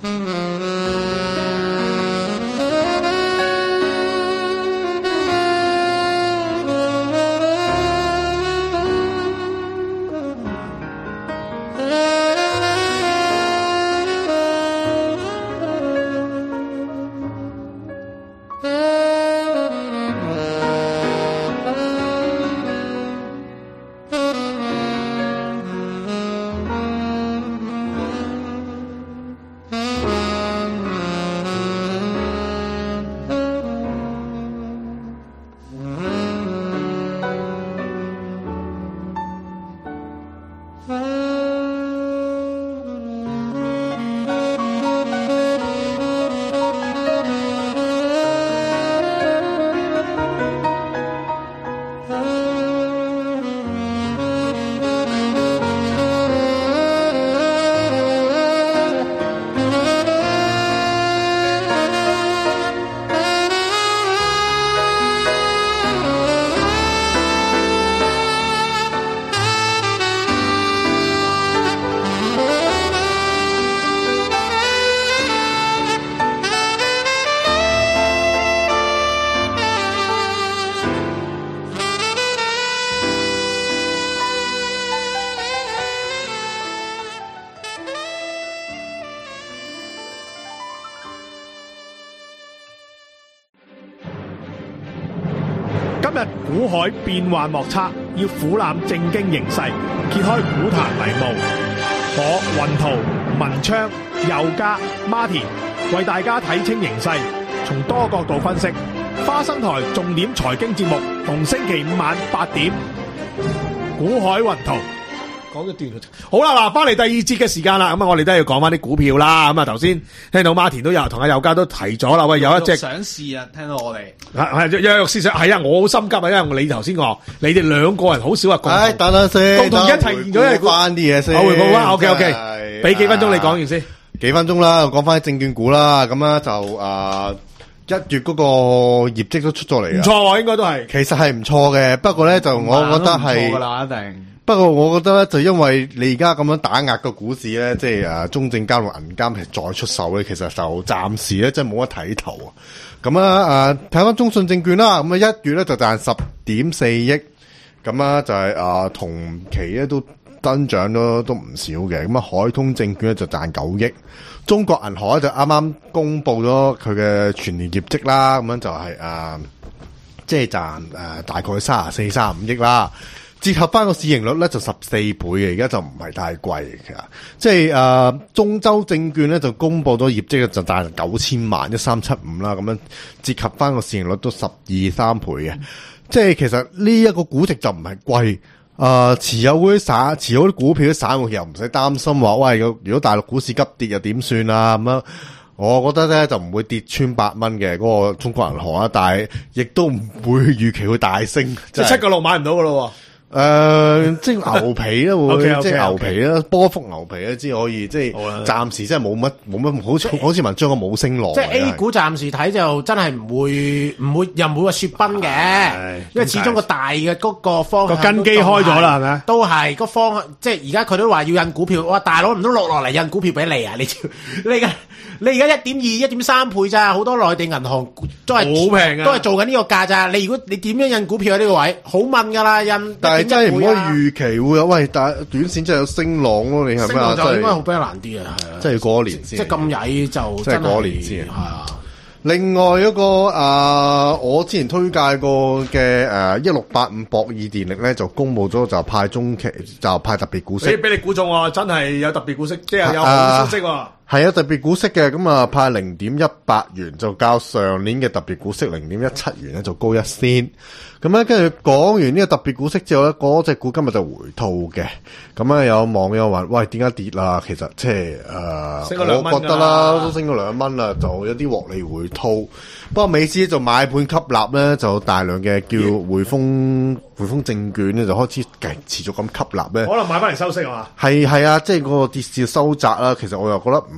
今日股海變幻莫測，要俯覽正經形勢，揭開股壇迷霧。我雲圖、文昌、佑嘉、Martin 為大家睇清形勢，從多角度分析。花生台重點財經節目，逢星期五晚八點，股海雲圖。講咗段，好啦，嗱，翻嚟第二節嘅時間啦，咁啊，我哋都要講翻啲股票啦，咁啊，頭先聽到 Martin 都有同阿佑嘉都提咗啦，喂，有一隻上市啊，聽到我哋係係躍躍試上，係啊，我好心急啊，因為你頭先講，你哋兩個人好少話共同， 唉，等等先， 共同一齊現咗一翻啲嘢先， 我回報翻 ，OK OK，俾幾分鐘你講完先， 幾分鐘啦，講翻啲證券股啦，咁咧就誒一月嗰個業績都出咗嚟唔錯喎，應該都係， 其實係唔錯嘅，不過咧就我覺得係噶啦，一定。 不過我覺得咧，就因為你而家咁樣打壓個股市咧，即係誒中證監同銀監係再出手咧，其實就暫時咧真係冇乜睇頭啊。咁啊誒睇翻中信證券啦，咁啊一月咧就賺十點四億，咁啊就係誒同期咧都增長都都唔少嘅。咁啊海通證券咧就賺九億，中國銀行咧就啱啱公布咗佢嘅全年業績啦，咁樣就係誒即係賺誒大概三十四、三十五億啦。折合翻個市盈率咧就十四倍嘅，而家就唔係太貴嘅，其實即係誒、呃、中州證券咧就公布咗業績就賺九千萬一三七五啦，咁樣折合翻個市盈率都十二三倍嘅，即係其實呢一個估值就唔係貴，誒、呃、持有嗰啲散持有啲股票啲散戶又唔使擔心話，喂，如果大陸股市急跌又點算啊咁樣。我覺得咧就唔會跌穿八蚊嘅嗰個中國銀行啊，但係亦都唔會預期會大升， 即係七個六買唔到噶咯。 誒、呃，即係牛皮啦，會 okay, okay, 即係牛皮啦， okay. 波幅牛皮啦，先可以即係暫時真係冇乜冇乜，好似好似文章個冇升浪。 即係 A 股暫時睇就真係唔會唔會又唔會話雪崩嘅，因為始終個大嘅嗰個方向個根基開咗啦，係咪？ 都係個方向，即係而家佢都話要印股票，哇！大佬唔通落落嚟印股票俾你啊？你你而家你而家一點二、一點三倍咋？好多內地銀行都係好平啊， 都係做緊呢個價咋？你如果你點樣印股票喺呢個位，好問噶啦，印。 但係真係唔可以預期會有，喂！但係短線真係有升浪咯，你係咪啊？ 升浪就應該好比較難啲啊，係啊， 即係過年先， 即係咁曳就即係過年先， 係啊。 另外一個誒、呃，我之前推介過嘅誒一六八五博爾電力咧，就公布咗就派中期就派特別股息， 俾你估中喎，真係有特別股息，即係有好消息喎。 係啊，特別股息嘅，咁啊派零點一八元，就較上年嘅特別股息零點一七元咧，就高一仙。咁咧，跟住講完呢個特別股息之後咧，嗰隻股今日就回吐嘅。咁啊，有網友話：喂，點解跌啦？其實即係誒，我覺得啦，都升咗兩蚊啦，就有啲獲利回吐。不過美斯就買盤吸納咧，就大量嘅叫匯豐匯豐證券咧，就開始繼持續咁吸納咧。 可能買翻嚟收息係嘛？ 係係啊，即係個跌市收窄啦。其實我又覺得唔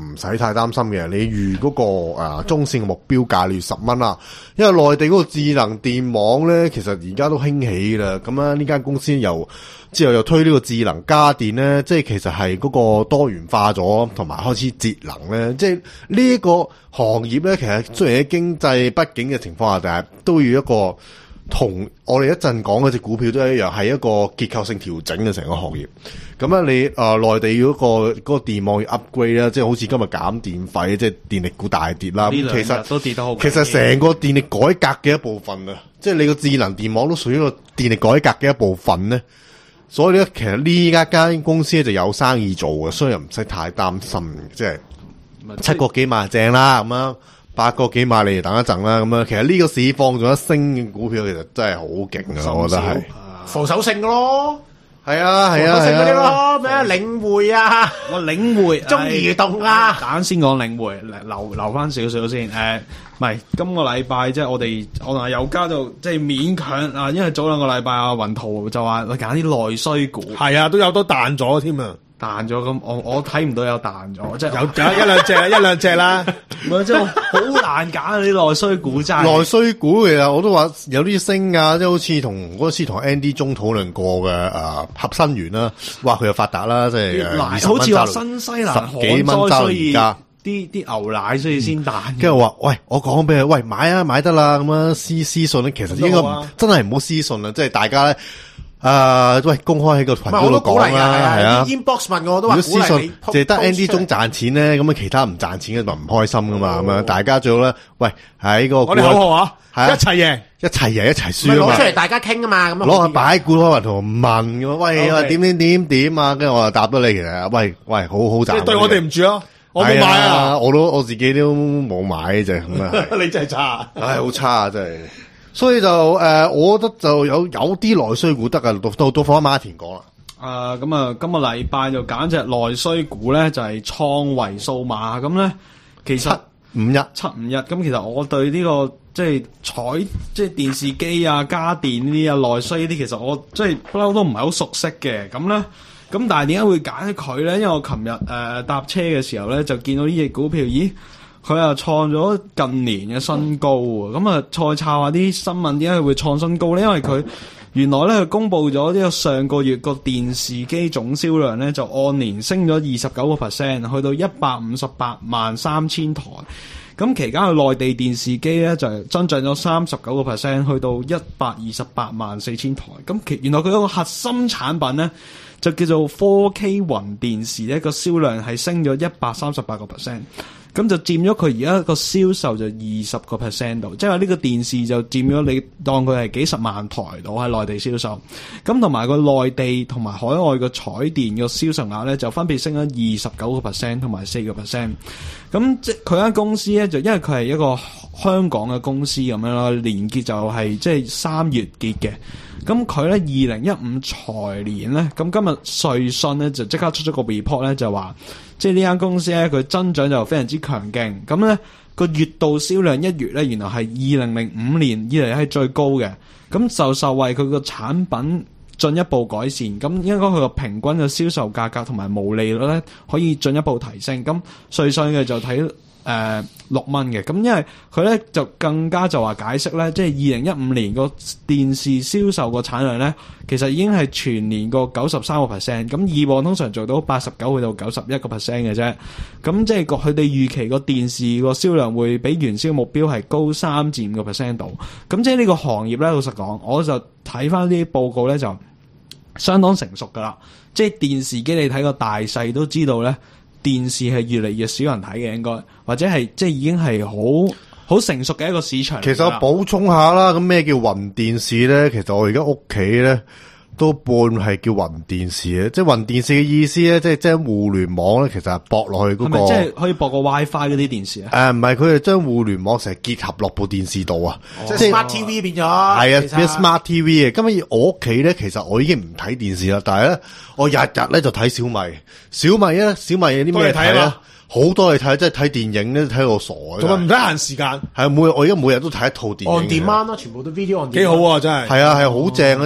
唔使太擔心嘅。你預嗰、嗰個、呃、中線嘅目標價你要十蚊啦，因為內地嗰個智能電網咧，其實而家都興起啦。咁啊，呢間公司又之後又推呢個智能家電咧，即係其實係嗰個多元化咗，同埋開始節能咧。即係呢一個行業咧，其實雖然喺經濟不景嘅情況下，但係都要一個。同我哋一陣講嗰隻股票都一樣，係一個結構性調整嘅成個行業。咁咧，你誒內地嗰個嗰個電網要 upgrade 啦，即係好似今日減電費，即係電力股大跌啦。咁其實都跌得好。 其實成個電力改革嘅一部分啊，即係你個智能電網都屬於一個電力改革嘅一部分咧。所以咧，其實呢一間公司咧就有生意做嘅，所以又唔使太擔心。即係七個幾萬正啦，咁樣。八個幾萬你哋等一陣啦，咁樣其實呢個市況仲一升嘅股票，其實真係好勁啊！我覺得係防守性嘅咯， 係啊係啊， 防守性嗰啲咯，咩啊領匯啊， 我領匯中移動啊， 揀先講領匯，留留翻少少先。誒，唔係今個禮拜即係我哋我同阿友家就即係勉強啊，因為早兩個禮拜阿雲圖就話揀啲內需股， 係啊，都有都彈咗添啊！ 彈咗咁，我我睇唔到有彈咗，即係有有一兩隻一兩隻啦， 唔係即係好難揀啊！啲內需股真係內需股，其實我都話有啲升啊，即係好似同嗰次同 Andy 中討論過嘅誒合生元啦，話佢又發達啦，即係誒好似話新西蘭十幾蚊揸到而家， 啲啲牛奶所以先彈。 跟住話喂，我講俾佢，喂買啊買得啦，咁樣私私信咧，其實應該真係唔好私信啦，即係大家咧。啊！喂，公開喺個群組度講啦，係啊 ，inbox 問我都話鼓勵你， 淨係得 Andy 中賺錢咧，咁啊其他唔賺錢嘅就唔開心噶嘛，咁樣大家最好咧，喂喺個我哋口號啊， 係一齊贏， 一齊贏一齊輸啊嘛， 攞出嚟大家傾啊嘛，咁攞下擺股開雲同問咁啊，喂啊點點點點啊，跟住我就答咗你，其實喂喂好好賺， 即係對我哋唔住咯，我冇買啊， 我都我自己都冇買啫，咁啊， 你真係差， 唉好差啊真係。所以就誒、呃，我覺得就有有啲內需股得啊，到到到放馬田講啦。 誒咁啊，今個禮拜就揀隻內需股咧，就係創維數碼咁咧。其實七五一七五一咁，其實我對呢、這個即係彩即係電視機啊、家電呢啲啊、內需呢啲，其實我即係不嬲都唔係好熟悉嘅。咁咧，咁但係點解會揀佢咧？因為我琴日誒搭車嘅時候咧，就見到呢隻股票，咦？佢又創咗近年嘅新高喎，咁啊再抄下啲新聞，點解佢會創新高咧？因為佢原來咧佢公布咗呢個上個月個電視機總銷量咧，就按年升咗二十九個 percent，去到一百五十八萬三千台。咁期間佢內地電視機咧就增長咗三十九個 percent，去到一百二十八萬四千台。咁其原來佢嗰個核心產品咧就叫做 四 K 雲電視咧，個銷量係升咗一百三十八個 percent。咁就佔咗佢而家個銷售就二十個 percent 度，即係話呢個電視就佔咗你當佢係幾十萬台度喺內地銷售，咁同埋個內地同埋海外個彩電個銷售額咧就分別升咗二十九個 percent 同埋四個 percent。咁即係佢間公司咧就因為佢係一個香港嘅公司咁樣啦，年結就係即係三月結嘅。咁佢咧二零一五財年咧，咁今日瑞信咧就即刻出咗個 report 咧，就話即係呢間公司咧佢增長就非常之強勁。咁咧個月度銷量一月咧原來係二零零五年以嚟係最高嘅。咁就受惠佢個產品進一步改善，咁應該佢個平均嘅銷售價格同埋毛利率咧可以進一步提升。咁瑞信嘅就睇誒六蚊嘅，咁因為佢咧就更加就話解釋咧，即係二零一五年個電視銷售個產量咧，其實已經係全年個九十三個 percent，咁以往通常做到八十九去到九十一個 percent 嘅啫，咁即係個佢哋預期個電視個銷量會比原先目標係高三至五個 percent 度，咁即係呢個行業咧，老實講，我就睇翻啲報告咧就相當成熟噶啦，即係電視機你睇個大細都知道咧。電視係越嚟越少人睇嘅，應該或者係即係已經係好好成熟嘅一個市場。 其實我補充下啦，咁咩叫雲電視咧？其實我而家屋企咧都半係叫雲電視嘅，即係雲電視嘅意思咧，即係將互聯網咧，其實係駁落去嗰、那個， 係咪即係可以駁個 WiFi 嗰啲電視啊？ 誒，唔係，佢係將互聯網成日結合落部電視度啊， 即係 Smart T V 變咗。係啊， 變 Smart T V 嘅。今日我屋企咧，其實我已經唔睇電視啦，但係咧，我日日咧就睇小米。小米咧，小米有啲咩睇咧？好多嚟睇，即係睇電影咧，睇到我傻嘅。 仲係唔得閒時間？ 係每我而家每日都睇一套電影。 On demand 咯，全部都 video on demand。 幾好啊，真係。 係啊，係好正啊！即係你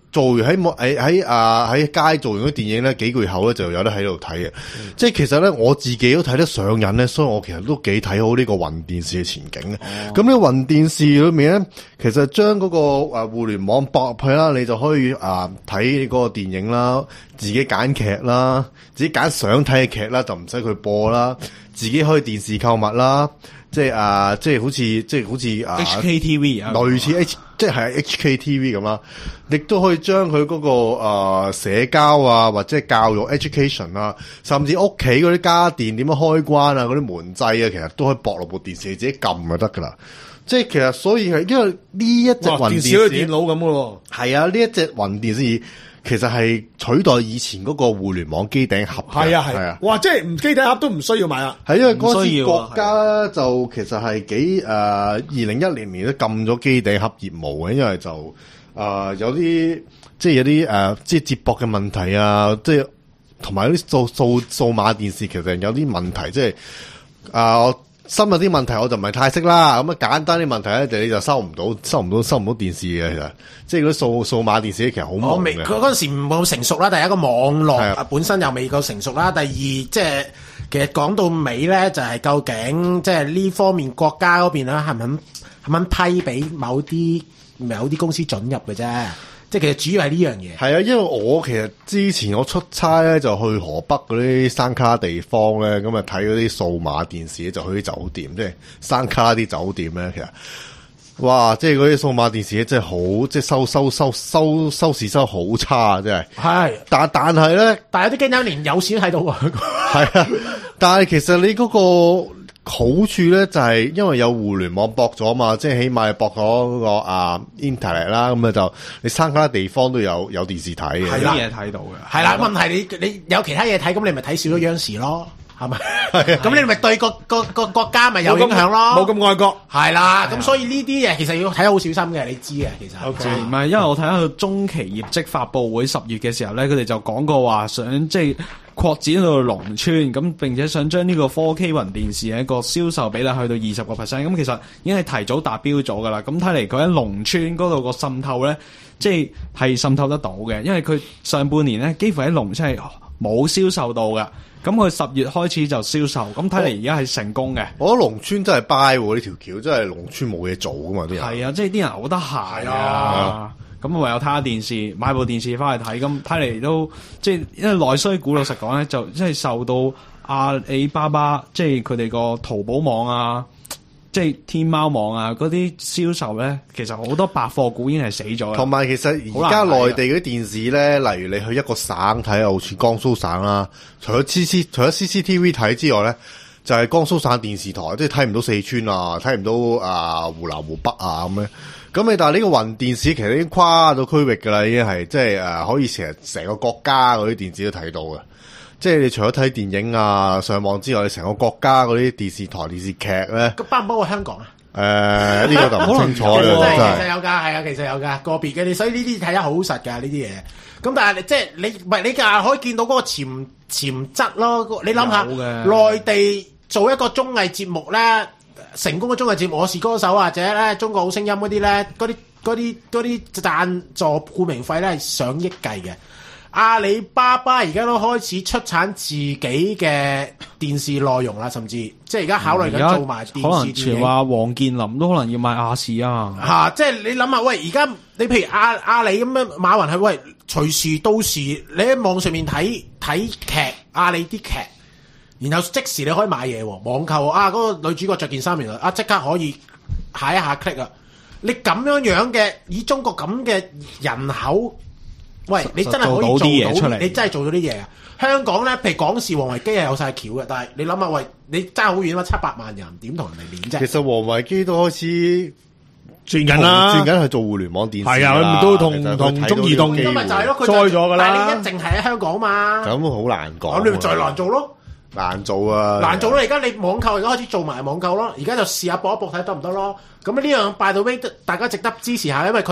做完喺喺喺啊喺街做完啲電影咧，幾個月後咧就有得喺度睇嘅。嗯、即係其實咧，我自己都睇得上癮咧，所以我其實都幾睇好呢個雲電視嘅前景嘅。咁呢、哦、個雲電視裏面咧，其實將嗰個誒互聯網駁入去啦，你就可以啊睇嗰個電影啦，自己揀劇啦，自己揀想睇嘅劇啦，就唔使佢播啦，自己可以電視購物啦。即係啊，即係好似即係好似啊 H K T V 啊， 類似 H 即係 H K T V 咁啦，亦都可以將佢嗰個誒社交啊，或者係教育 education 啊，甚至屋企嗰啲家電點樣開關啊，嗰啲門掣啊，其實都可以駁落部電視，自己撳就得噶啦。即係其實所以係因為呢一隻雲電視， 電視電腦咁嘅咯， 係啊，呢一隻雲電視。其實係取代以前嗰個互聯網機頂盒嘅。 係啊係啊，哇！即係唔機頂盒都唔需要買啊。 係因為嗰時國家就其實係幾誒二零一零年都禁咗機頂盒業務嘅，因為就誒、呃、有啲即係有啲誒、呃、即係接駁嘅問題啊，即係同埋啲數數數碼電視其實有啲問題，即係啊。呃深入啲問題我就唔係太識啦，咁啊簡單啲問題咧就你就收唔到，收唔到，收唔到電視嘅，其實即係嗰啲數數碼電視其實好忙嘅。 佢嗰陣時唔好成熟啦，第一個網絡係啊本身又未夠成熟啦，第二即係其實講到尾咧就係究竟即係呢方面國家嗰邊咧係咪肯係咪批俾某啲某啲公司准入嘅啫？即係其實主要係呢樣嘢。 係啊，因為我其實之前我出差咧就去河北嗰啲山卡拉地方咧，咁啊睇嗰啲數碼電視就去啲酒店，即係山卡拉啲酒店咧，其實哇，即係嗰啲數碼電視咧真係好，即係收收收收收視收好差啊，真係。係，但但係咧， 但係有啲經典連有線睇到喎。 係啊，但係其實你嗰個好處咧就係因為有互聯網駁咗嘛，即係起碼駁咗嗰個啊 internet 啦，咁啊就你山卡拉地方都有有電視睇嘅， 係啲嘢睇到嘅。 係啦，問題你你有其他嘢睇，咁你咪睇少咗央視咯，係咪？咁你咪對個個個國家咪有影響咯， 冇咁愛國。 係啦，咁所以呢啲嘢其實要睇得好小心嘅，你知嘅其實。 O K，唔係，因為我睇下佢中期業績發佈會十月嘅時候咧，佢哋就講過話想即係擴展到農村，咁並且想將呢個 four K 雲電視嘅一個銷售比例去到二十個 percent，咁其實已經係提早達標咗噶啦。咁睇嚟佢喺農村嗰度個滲透咧，即係係滲透得到嘅，因為佢上半年咧幾乎喺農村係冇銷售到嘅。咁佢十月開始就銷售，咁睇嚟而家係成功嘅。 我覺得農村真係 buy 喎，呢條橋真係農村冇嘢做噶嘛，啲人。 係啊，即係啲人好得閒啊。咁唯有睇下電視，買部電視翻去睇。咁睇嚟都即係因為內需股，老實講咧，就即係受到阿里巴巴，即係佢哋個淘寶網啊，即係天貓網啊嗰啲銷售咧，其實好多百貨股已經係死咗啦。 同埋其實而家內地嗰啲電視咧，例如你去一個省睇，好似江蘇省啦，除咗 C C 除咗 C C T V 睇之外咧，就係、是、江蘇省電視台，即係睇唔到四川啊，睇唔到啊湖南湖北啊咁樣。咁你但係呢個雲電視其實已經跨到區域㗎啦，已經係即係誒可以成日成個國家嗰啲電視都睇到嘅。即係你除咗睇電影啊、上網之外，你成個國家嗰啲電視台、電視劇咧， 咁包唔包括香港啊？ 誒、呃，呢、這個就唔清楚啦，真係。 其實有㗎，係啊，其實有㗎，個別嘅你，所以呢啲睇得好實㗎呢啲嘢。咁但係你即係你唔係你㗎，可以見到嗰個潛潛質咯。你諗下，內地做一個綜藝節目咧。成功嘅綜藝節目，我是歌手或者咧中國好聲音嗰啲咧，嗰啲嗰啲嗰啲贊助顧名費咧係上億計嘅。阿里巴巴而家都開始出產自己嘅電視內容啦，甚至即係而家考慮緊做埋電視電影。 可能傳話王健林都可能要買亞視啊。 嚇、啊！即係你諗下，喂！而家你譬如阿阿里咁樣，馬雲係喂隨時到時你喺網上面睇睇劇，阿里啲劇。然後即時你可以買嘢喎，網購啊！嗰、那個女主角着件衫，原來啊即刻可以下一下 click 啊！你咁樣樣嘅以中國咁嘅人口，喂，你真係可以做到啲嘢出嚟，你真係做到啲嘢啊！香港咧，譬如港視王維基係有晒橋嘅，但係你諗下，喂，你爭好遠啊，七百萬人點同人哋練啫？ 其實王維基都開始轉緊啦， 轉緊去做互聯網電視。 係啊，都同同中移動咁咪就係咯，佢栽咗噶啦。 但係你一定係喺香港嘛？ 咁好難講。 咁你咪再難做咯。 難做啊！ 難做咯！而家你網購而家開始做埋網購咯，而家就試下搏一搏睇得唔得咯。咁呢樣by the way，大家值得支持下，因為佢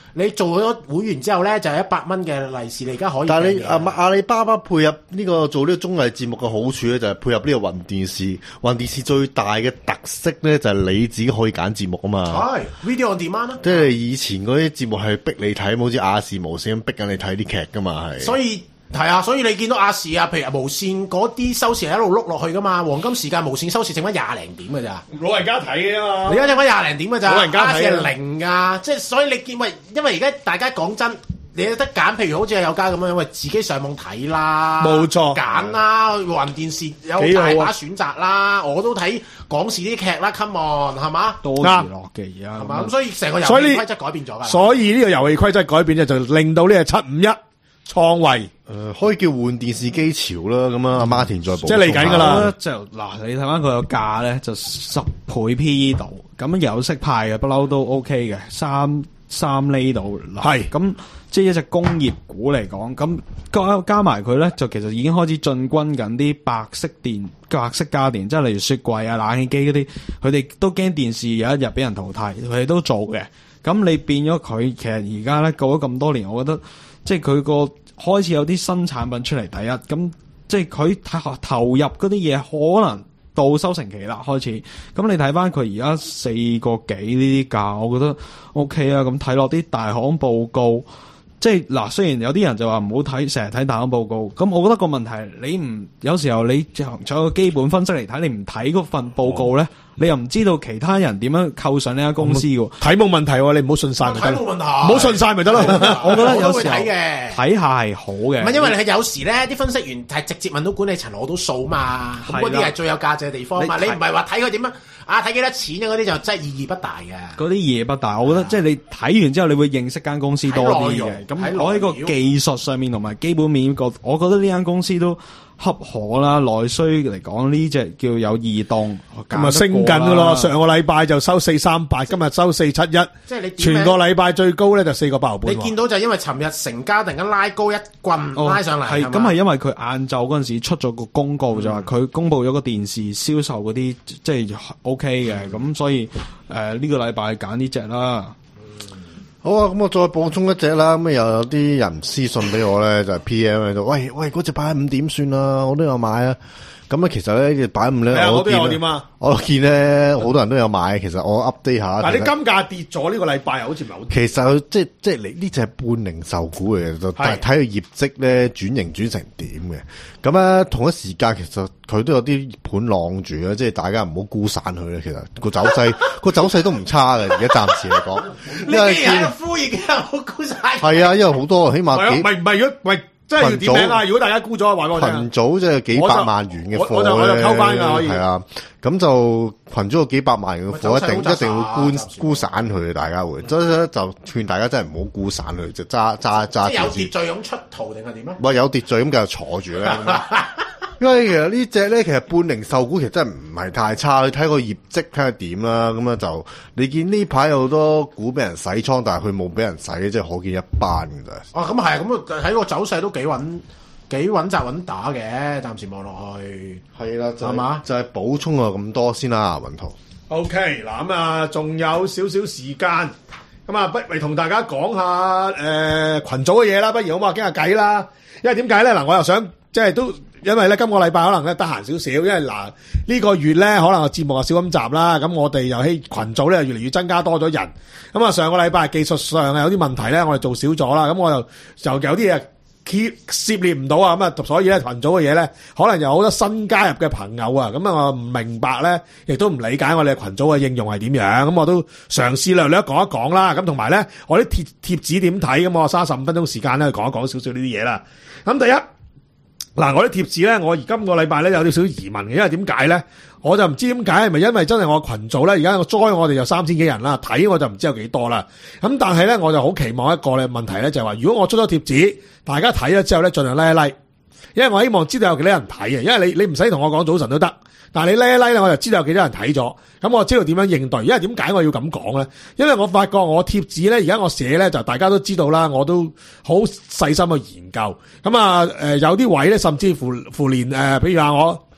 你做咗會員之後咧，就係一百蚊嘅利是，你而家可以。 但係你阿阿里巴巴配合呢個做呢個綜藝節目嘅好處咧，就係配合呢個雲電視。雲電視最大嘅特色咧，就係你自己可以揀節目啊嘛。 係 video on demand 啦。 即係以前嗰啲節目係逼你睇，好似亞視無線咁逼緊你睇啲劇噶嘛，係。 所以係啊，所以你見到亞視啊，譬如無線嗰啲收視係一路碌落去噶嘛，黃金時間無線收視剩翻廿零點嘅咋。 老人家睇嘅嘛。 你而家剩翻廿零點嘅咋？ 老人家睇亞視係零噶，即係所以你見喂，因為而家大家講真。你有得揀，譬如好似有家咁樣，喂自己上網睇啦， 冇錯， 揀啦，雲電視有大把選擇啦，我都睇港視啲劇啦 ，come on 係嘛？ 多娛樂嘅而家係嘛？咁所以成個遊戲規則改變咗㗎。 所以呢個遊戲規則改變咧，就令到呢個七五一創維， 誒、呃、可以叫換電視機潮啦。咁啊，阿 Martin 再補充即係嚟緊㗎啦。 就嗱，你睇翻佢個價咧，就十倍 P E 度，咁有息派嘅不嬲都 OK 嘅，三三厘度係咁。即係一隻工業股嚟講，咁加加埋佢咧，就其實已經開始進軍緊啲白色電、白色家電，即係例如雪櫃啊、冷氣機嗰啲，佢哋都驚電視有一日俾人淘汰，佢哋都做嘅。咁你變咗佢，其實而家咧過咗咁多年，我覺得即係佢個開始有啲新產品出嚟。第一，咁即係佢投投入嗰啲嘢可能到收成期啦，開始。咁你睇翻佢而家四個幾呢啲價，我覺得 OK 啊。咁睇落啲大行報告。即係嗱，雖然有啲人就話唔好睇，成日睇大行報告。咁我覺得個問題，你唔有時候你從從個基本分析嚟睇，你唔睇嗰份報告咧，你又唔知道其他人點樣構上呢間公司嘅。 睇冇問題喎，你唔好信晒咪得咯。 睇冇問題， 唔好信晒咪得咯。 我覺得有時候睇嘅， 睇下係好嘅。 唔係因為你係有時咧，啲分析員係直接問到管理層攞到數嘛，咁嗰啲係最有價值嘅地方嘛。你唔係話睇佢點樣啊？睇幾多錢啊？嗰啲就真係意義不大嘅。 嗰啲意義不大，我覺得即係你睇完之後，你會認識間公司多啲嘅。咁我喺個技術上面同埋基本面個，我覺得呢間公司都恰可啦。內需嚟講，呢隻叫有異動， 咁啊升緊噶咯。上個禮拜就收四三八，今日收四七一， 即係你全個禮拜最高咧就四個八毫半。 你見到就因為尋日成交突然間拉高一棍、 哦、 拉上嚟， 係咁係因為佢晏晝嗰陣時出咗個公告，嗯、就話佢公布咗個電視銷售嗰啲即係 O K 嘅，咁、嗯、所以誒呢、呃這個禮拜揀呢隻啦。 好啊，咁我再補充一隻啦。咁又有啲人私信俾我咧，就係 P M 喺度，喂喂，嗰隻擺五點算啊？我都有買啊。咁啊，其實咧呢隻擺五咧，我都有點啊。我見咧好多人都有買，其實我 update 下。 但係啲金價跌咗呢個禮拜，又好似唔係好。 其實即係即係你呢隻係半零售股嚟嘅，就但係睇佢業績咧轉型轉成點嘅。咁啊，同一時間其實佢都有啲盤晾住啊，即係大家唔好沽散佢咧。其實個走勢個走勢都唔差嘅，而家暫時嚟講。 你既然喺度呼籲嘅，好沽晒。 係啊，因為好多起碼幾唔係唔係如果喂。即係要點名啊！如果大家沽咗，話俾我聽。群組即係幾百萬元嘅貨咧， 我就我就溝翻㗎可以。 係啊，咁就群組有幾百萬元嘅貨，一定一定會沽沽散佢，大家會。所以咧就勸大家真係唔好沽散佢，就揸揸揸住。 即係有秩序咁出圖定係點啊？ 唔係有秩序咁就坐住啦。因為其實呢隻咧，其實半零售股其實真係唔係太差，你睇個業績睇下點啦。咁啊就你見呢排有好多股俾人洗倉，但係佢冇俾人洗，即係可見一斑嘅咋。 哦，咁係，咁啊睇個走勢都幾穩，幾穩紮穩打嘅。暫時望落去係啦，係嘛？ 就係補充啊咁多先啦，雲圖。 O K，嗱咁啊，仲有少少時間，咁啊，不如同大家講下誒、呃、群組嘅嘢啦，不如好嘛，傾下偈啦。因為點解咧？嗱，我又想即係都。因為咧今個禮拜可能咧得閒少少，因為嗱呢、這個月咧可能個節目啊少咁集啦，咁我哋遊戲群組咧越嚟越增加多咗人，咁啊上個禮拜技術上有啲問題咧，我哋做少咗啦，咁我又就有啲嘢涉獵唔到啊，咁啊所以咧群組嘅嘢咧可能有好多新加入嘅朋友啊，咁啊我唔明白咧，亦都唔理解我哋群組嘅應用係點樣，咁我都嘗試略略講一講啦，咁同埋咧我啲貼貼紙點睇，咁我嘥十五分鐘時間咧講一講少少呢啲嘢啦，咁第一。嗱，我啲貼紙咧，我而今個禮拜咧有啲少疑問嘅，因為點解咧？我就唔知點解，係咪因為真係我群組咧，而家我 join 我哋就三千幾人啦，睇我就唔知有幾多啦。咁但係咧，我就好期望一個咧問題咧，就係話，如果我出咗貼紙，大家睇咗之後咧，盡量 like 一 like，因為我希望知道有幾多人睇嘅，因為你你唔使同我講早晨都得。但係你 like 一 like 咧，我就知道有幾多人睇咗，咁我知道點樣應對。因為點解我要咁講咧？因為我發覺我貼紙咧，而家我寫咧就大家都知道啦，我都好細心去研究。咁啊，誒、呃、有啲位咧，甚至乎乎連誒，譬如話我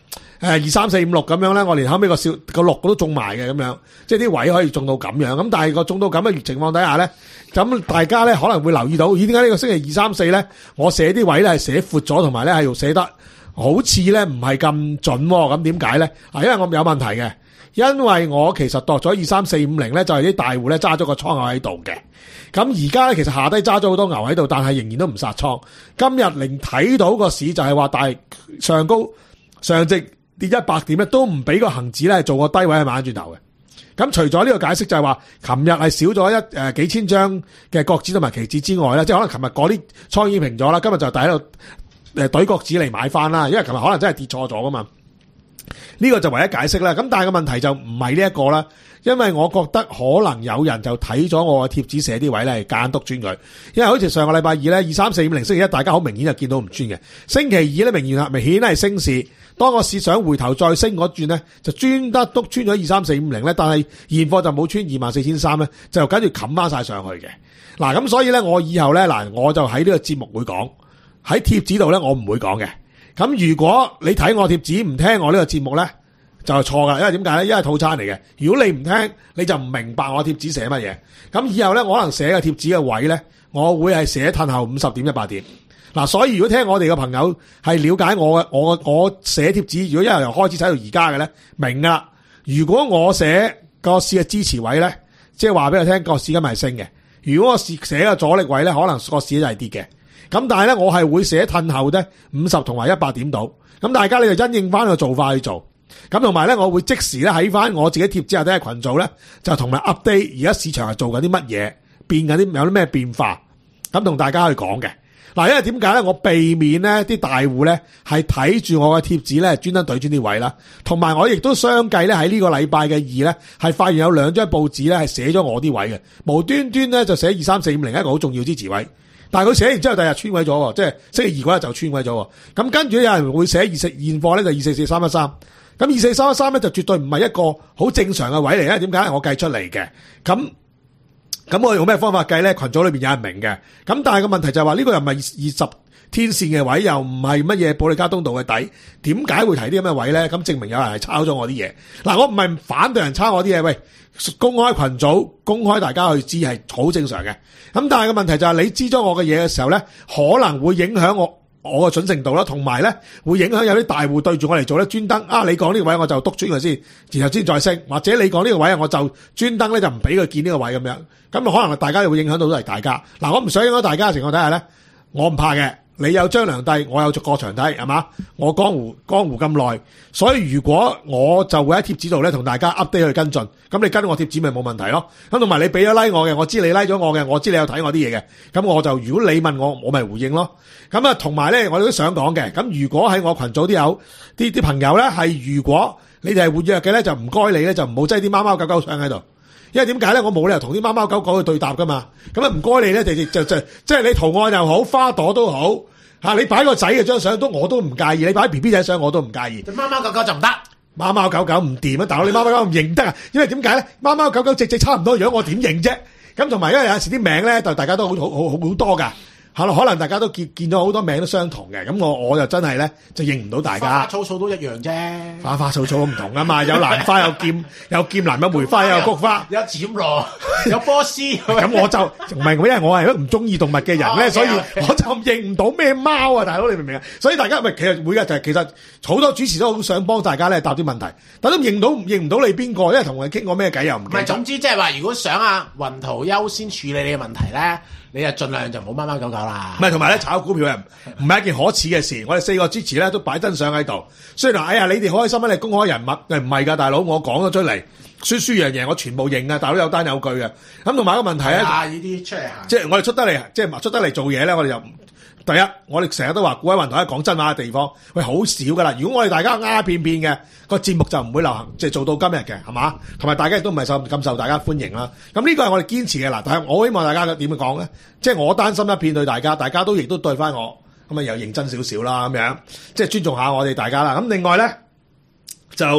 二三四五六咁樣咧，我連後尾個少個六都中埋嘅咁樣，即係啲位可以中到咁樣。咁但係個中到咁嘅情況底下咧，咁大家咧可能會留意到，咦？點解呢個星期二三四咧，我寫啲位咧係寫闊咗，同埋咧係要寫得好似咧唔係咁準喎？咁點解咧？啊，因為我有問題嘅。因為我其實度咗二三四五零咧，就係啲大戶咧揸咗個倉牛喺度嘅。咁而家咧其實下低揸咗好多牛喺度，但係仍然都唔殺倉。今日連睇到個市就係話大上高上值跌一百點咧，都唔俾個恒指咧做個低位去買轉頭嘅。咁除咗呢個解釋就係話，琴日係少咗一誒、呃、幾千張嘅國指同埋期指之外咧，即係可能琴日嗰啲倉已經平咗啦，今日就第喺度誒懟國指嚟買翻啦，因為琴日可能真係跌錯咗噶嘛。呢個就唯一解釋啦，咁但係個問題就唔係呢一個啦，因為我覺得可能有人就睇咗我嘅貼紙寫啲位咧，係夾硬篤穿佢，因為好似上個禮拜二咧，二三四五零星期一，大家好明顯就見到唔穿嘅，星期二咧明顯明顯係升市，當個市想回頭再升嗰轉咧，就專登篤穿咗二三四五零咧，但係現貨就冇穿二萬四千三咧，就跟住冚翻晒上去嘅。嗱咁所以咧，我以後咧嗱，我就喺呢個節目會講，喺貼紙度咧我唔會講嘅。咁如果你睇我貼紙唔聽我呢個節目咧，就係錯噶，因為點解咧？因為套餐嚟嘅。如果你唔聽，你就唔明白我貼紙寫乜嘢。咁以後咧，我可能寫嘅貼紙嘅位咧，我會係寫褪後五十點一百點。嗱，所以如果聽我哋嘅朋友係了解我嘅，我我寫貼紙，如果一由由開始睇到而家嘅咧，明噶啦。如果我寫個市嘅支持位咧，即係話俾佢聽個市今日係升嘅。如果我寫寫嘅阻力位咧，可能個市就係跌嘅。咁但係咧，我係會寫褪後咧五十同埋一百點度。咁大家你就因應翻個做法去做。咁同埋咧，我會即時咧喺翻我自己貼之下底嘅群組咧，就同埋 update 而家市場係做緊啲乜嘢，變緊啲有啲咩變化，咁同大家去講嘅。嗱，因為點解咧？我避免咧啲大戶咧係睇住我嘅貼紙咧，專登對穿啲位啦。同埋我亦都相繼咧喺呢個禮拜嘅二咧，係發現有兩張報紙咧係寫咗我啲位嘅，無端端咧就寫二三四五零一個好重要支持位。但係佢寫完之後，第日穿位咗，即係星期二嗰日就穿位咗。咁跟住有人會寫二四現貨咧就二四四三一三。咁二四三一三咧就絕對唔係一個好正常嘅位嚟嘅，點解？我計出嚟嘅。咁咁我用咩方法計咧？群組裏邊有人明嘅。咁但係個問題就係話呢個又唔係二十天線嘅位，又唔係乜嘢保利加通道嘅底，點解會提啲咁嘅位咧？咁證明有人係抄咗我啲嘢。嗱，我唔係反對人抄我啲嘢，喂，公開群組，公開大家去知係好正常嘅。咁但係個問題就係你知咗我嘅嘢嘅時候咧，可能會影響我。我嘅準程度啦，同埋咧會影響有啲大戶對住我嚟做咧，專登啊！你講呢個位我就督穿佢先，然後先再升，或者你講呢個位我就專登咧就唔俾佢見呢個位咁樣，咁可能大家又會影響到都係大家。嗱，我唔想影響大家嘅情況底下咧，我唔怕嘅。你有張良帝，我有過牆梯，係嘛？我江湖江湖咁耐，所以如果我就會喺貼紙度咧同大家 update 去跟進，咁你跟我貼紙咪冇問題咯。咁同埋你俾咗 like 我嘅，我知你 like 咗我嘅，我知你有睇我啲嘢嘅，咁我就如果你問我，我咪回應咯。咁啊，同埋咧，我都想講嘅，咁如果喺我群組都有啲啲朋友咧，係如果你哋係活躍嘅咧，就唔該你咧，就唔好擠啲貓貓狗狗相喺度。因為點解咧？我冇理由同啲貓貓狗狗去對答噶嘛。咁啊，唔該你咧，就就就即係你圖案又好，花朵都好吓，你擺個仔嘅張相都我都唔介意，你擺 B B 仔相我都唔介意。 貓貓狗狗就唔得，貓貓狗狗唔掂啊！大佬，你貓貓狗狗唔認得啊？因為點解咧？貓貓狗狗隻隻差唔多樣，我點認啫？咁同埋因為有陣時啲名咧，就大家都好好好好多噶。可能可能大家都見見咗好多名都相同嘅，咁我我就真係咧就認唔到大家。 花花草草都一樣啫， 花花草草都唔同啊嘛，有蘭花有劍有劍蘭有梅花有菊花， 有暹羅有波斯。 咁我就唔係我，因為我係一個唔中意動物嘅人咧，所以我就認唔到咩貓啊，大佬你明唔明啊？所以大家咪其實每日就係其實好多主持都好想幫大家咧答啲問題，但都認到認唔到你邊個，因為同佢傾過咩偈又唔。唔係，總之即係話，如果想阿雲圖優先處理你嘅問題咧，你就盡量就唔好貓貓狗狗啦。 唔係，同埋咧炒股票又唔係一件可恥嘅事。我哋四個主持咧都擺真相喺度。雖然話哎呀，你哋開心啊，你公開人物，誒唔係㗎，大佬，我講咗出嚟，輸輸贏贏我全部認啊，大佬有單有據嘅。咁同埋一個問題咧， 啊呢啲出嚟行， 即係我哋出得嚟，即係出得嚟做嘢咧，我哋就第一，我哋成日都話股海雲台係講真話嘅地方，喂好少㗎啦。如果我哋大家鴉片片嘅個節目就唔會流行，即係做到今日嘅係嘛？同埋大家亦都唔係受咁受大家歡迎啦。咁呢個係我哋堅持嘅嗱，但係我希望大家點樣講咧？即係我擔心一片對大家，大家都亦都對翻我，咁啊又認真少少啦咁樣，即係尊重下我哋大家啦。咁另外咧就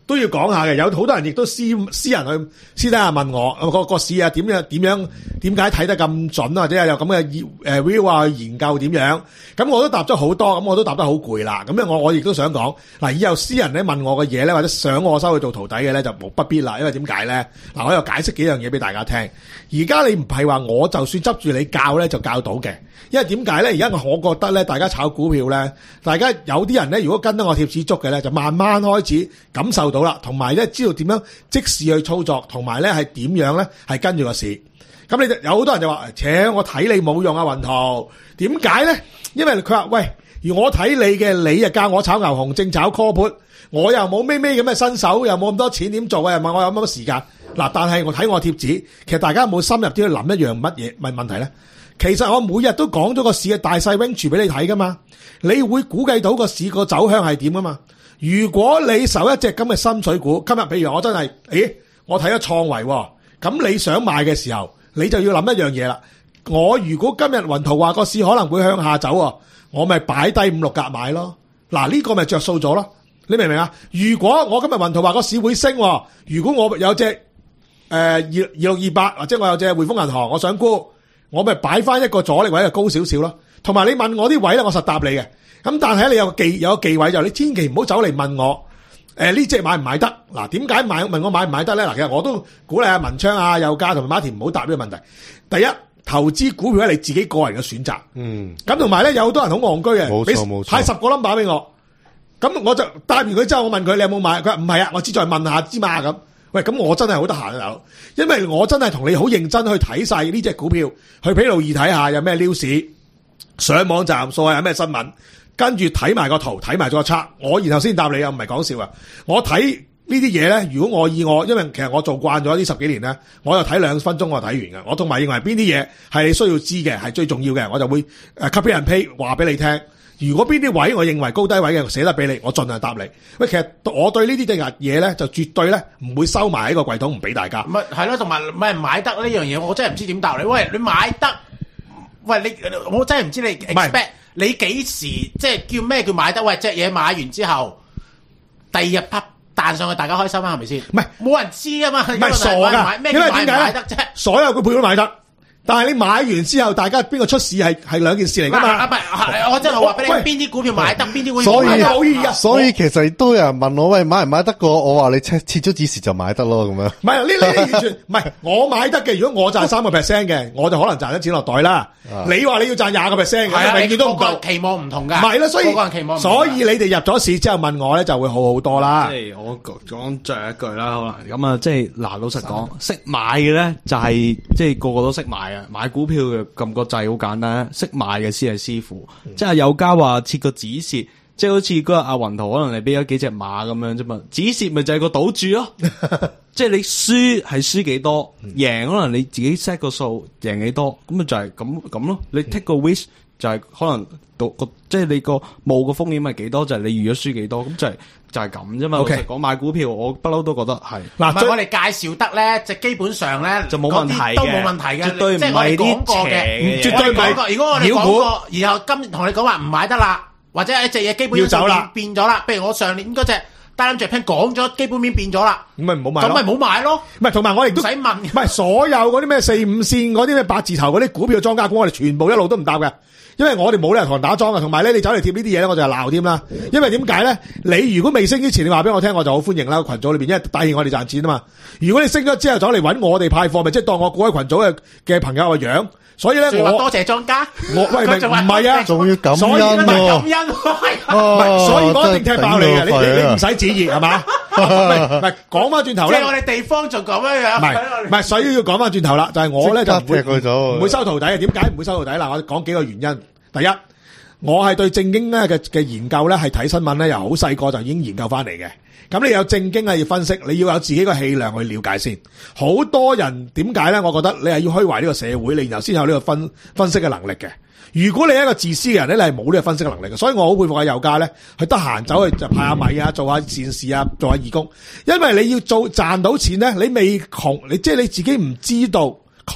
都要講下嘅，有好多人亦都私私人去私底下問我個個市啊點樣點樣點解睇得咁準，或者係有咁嘅誒 view 啊去研究點樣，咁我都答咗好多，咁我都答得好攰啦。咁咧我我亦都想講嗱，以後私人咧問我嘅嘢咧，或者想我收佢做徒弟嘅咧，就冇不必啦。因為點解咧？嗱，我又解釋幾樣嘢俾大家聽。而家你唔係話我就算執住你教咧就教到嘅，因為點解咧？而家我覺得咧，大家炒股票咧，大家有啲人咧，如果跟得我貼士足嘅咧，就慢慢開始感受到啦，同埋咧知道點樣即時去操作，同埋咧係點樣咧係跟住個市。咁你就有好多人就話，且我睇你冇用啊，雲圖。點解咧？因為佢話喂，如我睇你嘅，你又教我炒牛熊證、炒 call put，我又冇咩咩咁嘅新手，又冇咁多錢點做啊？又問我有乜乜時間？嗱，但係我睇我貼紙，其實大家有冇深入啲去諗一樣乜嘢問問題咧？其實我每日都講咗個市嘅大細 range 俾你睇噶嘛，你會估計到個市個走向係點噶嘛？如果你守一隻咁嘅深水股，今日譬如我真係，誒，我睇咗創維，咁你想買嘅時候，你就要諗一樣嘢啦。我如果今日雲圖話個市可能會向下走，我咪擺低五六格買咯。嗱，呢個咪着數咗咯。你明唔明啊？如果我今日雲圖話個市會升，如果我有隻誒二二六二八，或者我有隻匯豐銀行，我想沽，我咪擺翻一個阻力位就高少少咯。同埋你問我啲位咧，我實答你嘅。咁但係你有個忌有個忌位就你千祈唔好走嚟問我，誒呢隻買唔買得？嗱，點解買問我買唔買得咧？嗱，其實我都鼓勵阿文昌啊、佑嘉同埋馬田唔好答呢個問題。第一，投資股票係你自己個人嘅選擇。嗯。咁同埋咧，有好多人好戇居嘅， 冇錯冇錯， 派十個 number 俾我，咁我就答完佢之後，我問佢你有冇買？佢話唔係啊，我只再問下之嘛咁。喂，咁我真係好得閒啊，大佬，因為我真係同你好認真去睇晒呢隻股票，去披露易睇下有咩 news， 上網站數下有咩新聞，跟住睇埋個圖，睇埋咗個測，我然後先答你啊，唔係講笑啊！我睇呢啲嘢咧，如果我以我，因為其實我做慣咗呢十幾年咧，我就睇兩分鐘我就睇完嘅。我同埋認為邊啲嘢係你需要知嘅，係最重要嘅，我就會誒 copy and paste 話俾你聽。如果邊啲位我認為高低位嘅寫得俾你，我盡量答你。喂，其實我對呢啲嘅嘢咧，就絕對咧唔會收埋喺個櫃桶唔俾大家。 唔係係咯，同埋買唔買得呢樣嘢，我真係唔知點答你。喂，你買得？喂，你我真係唔知你 expect 你幾時即係叫咩叫買得？喂，隻嘢買完之後，第二日啪彈上去，大家開心啊？係咪先？唔係冇人知啊嘛。唔係傻㗎， 因為點解咧？所有股票都買得。但係你買完之後，大家邊個出事係係兩件事嚟噶嘛？唔係，我真係話俾你，邊啲股票買得，邊啲會所以買得好易啊！所以其實都有人問我，喂，買唔買得過？我話你切切咗指示就買得咯，咁樣。唔係呢呢完全唔係我買得嘅。如果我賺三個 percent 嘅，我就可能賺咗錢落袋啦。你話你要賺廿個 percent 嘅，永遠都唔夠。 期望唔同㗎。 唔係啦，所以所以你哋入咗市之後問我咧，就會好好多啦。 即係我講最後一句啦，好啦，咁啊，即係嗱，老實講，識買嘅咧就係即係個個都識買啊，買股票。撳個掣好簡單，識買嘅先係師傅。嗯、即係有家話設個止蝕，即係好似嗰日阿雲圖可能你俾咗幾隻馬咁樣啫嘛。止蝕咪就係個賭注咯，即係你輸係輸幾多，贏、嗯、可能你自己 set 個數贏幾多，咁咪就係咁咁咯。你 take 個 risk 就係可能賭個，即係你個冒個風險係幾多，就係、是、你預咗輸幾多，咁就係、是。就係咁啫嘛。老實講買股票，我不嬲都覺得係。嗱，唔係我哋介紹得咧，就基本上咧就冇問題嘅， 都冇問題嘅， 絕對唔係啲邪嘅。 絕對唔係。如果我哋講過，然後今同你講話唔買得啦，或者一隻嘢基本上變變咗啦。譬如我上年嗰隻單隻 plan 講咗基本面變咗啦， 咁咪唔好買。 咁咪唔好買咯。 唔係，同埋我亦都唔使問。 唔係所有嗰啲咩四五線嗰啲咩八字頭嗰啲股票莊家股，我哋全部一路都唔答嘅。因為我哋冇理由同人打莊啊，同埋咧你走嚟貼呢啲嘢咧，我就係鬧添啦。因為點解咧？你如果未升之前，你話俾我聽，我就好歡迎啦。群組裏邊，因為帶挈我哋賺錢啊嘛。如果你升咗之後走嚟揾我哋派貨，咪即係當我嗰位群組嘅嘅朋友個樣。所以咧，我多謝莊家。 我喂，唔係啊， 仲要感恩喎。 感恩， 唔係，所以我一定踢爆你嘅。你你你唔使旨意係嘛？唔係唔係，講翻轉頭咧。 即係我哋地方就咁樣樣。 唔係唔係，所以要講翻轉頭啦。就係我咧就唔會唔會收徒弟嘅。點解唔會收徒弟？嗱，我講幾個原因。第一，我係對正經咧嘅嘅研究咧，係睇新聞咧，由好細個就已經研究翻嚟嘅。咁你有正經啊，要分析，你要有自己個氣量去了解先。好多人點解咧？我覺得你係要虛懷呢個社會，你然後先有呢個分分析嘅能力嘅。如果你係一個自私嘅人咧，你係冇呢個分析嘅能力嘅。所以我好佩服阿佑嘉咧，佢得閒走去就派下米啊，做下善事啊，做下義工。因為你要做賺到錢咧，你未窮，你即係你自己唔知道窮。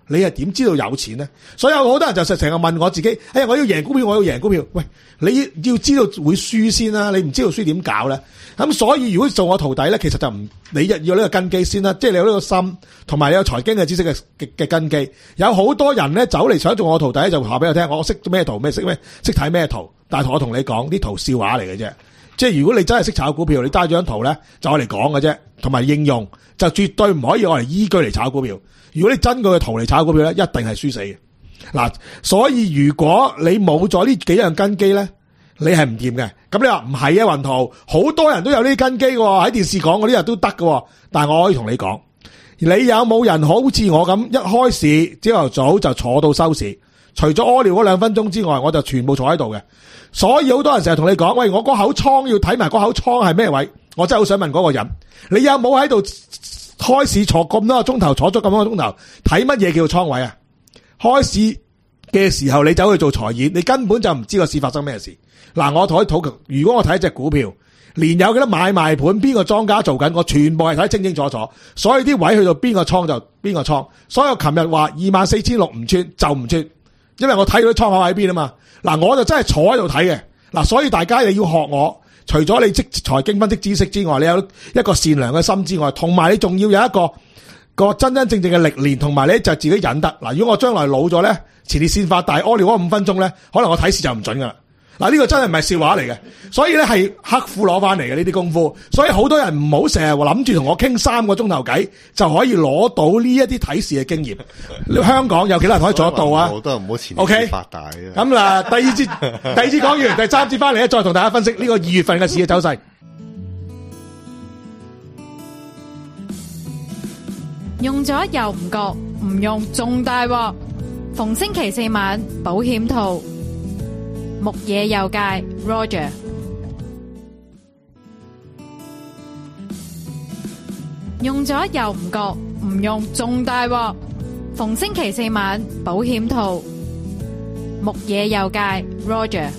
你係點知道有錢咧？所以有好多人就成日問我自己，哎呀，我要贏股票，我要贏股票。喂，你要知道會輸先啦，你唔知道輸點搞咧？咁所以如果做我徒弟咧，其實就唔你要呢個根基先啦，即係你有呢個心，同埋你有財經嘅知識嘅嘅嘅根基。有好多人咧走嚟想做我徒弟，就話俾我聽，我識咩圖咩識咩，識睇咩圖，但係同我同你講啲圖笑話嚟嘅啫。即係如果你真係識炒股票，你揸住張圖咧就我嚟講嘅啫，同埋應用就絕對唔可以我嚟依據嚟炒股票。如果你真個圖嚟炒股票咧，一定係輸死嘅。嗱，所以如果你冇咗呢幾樣根基咧，你係唔掂嘅。咁你話唔係啊？雲圖好多人都有呢啲根基喎，喺電視講嗰啲人都得嘅。但係我可以同你講，你有冇人好似我咁一開始朝頭早就坐到收市，除咗屙尿嗰兩分鐘之外，我就全部坐喺度嘅。所以好多人成日同你講，喂，我嗰口倉要睇埋嗰口倉係咩位，我真係好想問嗰個人，你有冇喺度開市坐咁多個鐘頭，坐咗咁多個鐘頭，睇乜嘢叫倉位啊？開市嘅時候你走去做財演，你根本就唔知個市發生咩事。嗱，我同佢討論，如果我睇一隻股票，連有幾多買賣盤，邊個莊家做緊，我全部係睇清清楚楚。所以啲位去到邊個倉就邊個倉。所以我琴日話二萬四千六唔穿就唔穿，因為我睇到啲倉口喺邊啊嘛。嗱，我就真係坐喺度睇嘅。嗱，所以大家又要學我，除咗你即財經分析知識之外，你有一個善良嘅心之外，同埋你仲要有一個個真真正正嘅歷練，同埋你就自己忍得。嗱，如果我將來老咗咧，前列腺發大，屙尿嗰五分鐘咧，可能我睇市就唔準噶啦。嗱，呢個真係唔係笑話嚟嘅，所以咧係刻苦攞翻嚟嘅呢啲功夫。所以好多人唔好成日話諗住同我傾三個鐘頭偈就可以攞到呢一啲睇市嘅經驗。香港有幾多人可以做得到啊？ 好多人唔好前列腺發大啊！ 咁嗱，第二節第二節講完，第三節翻嚟咧，再同大家分析呢個二月份嘅市嘅走勢。 用咗又唔覺，唔用仲大鑊。逢星期四晚保險套。木野右介 Roger， 用咗又唔覺，唔用仲大鑊。逢星期四晚保險套，木野右介 Roger。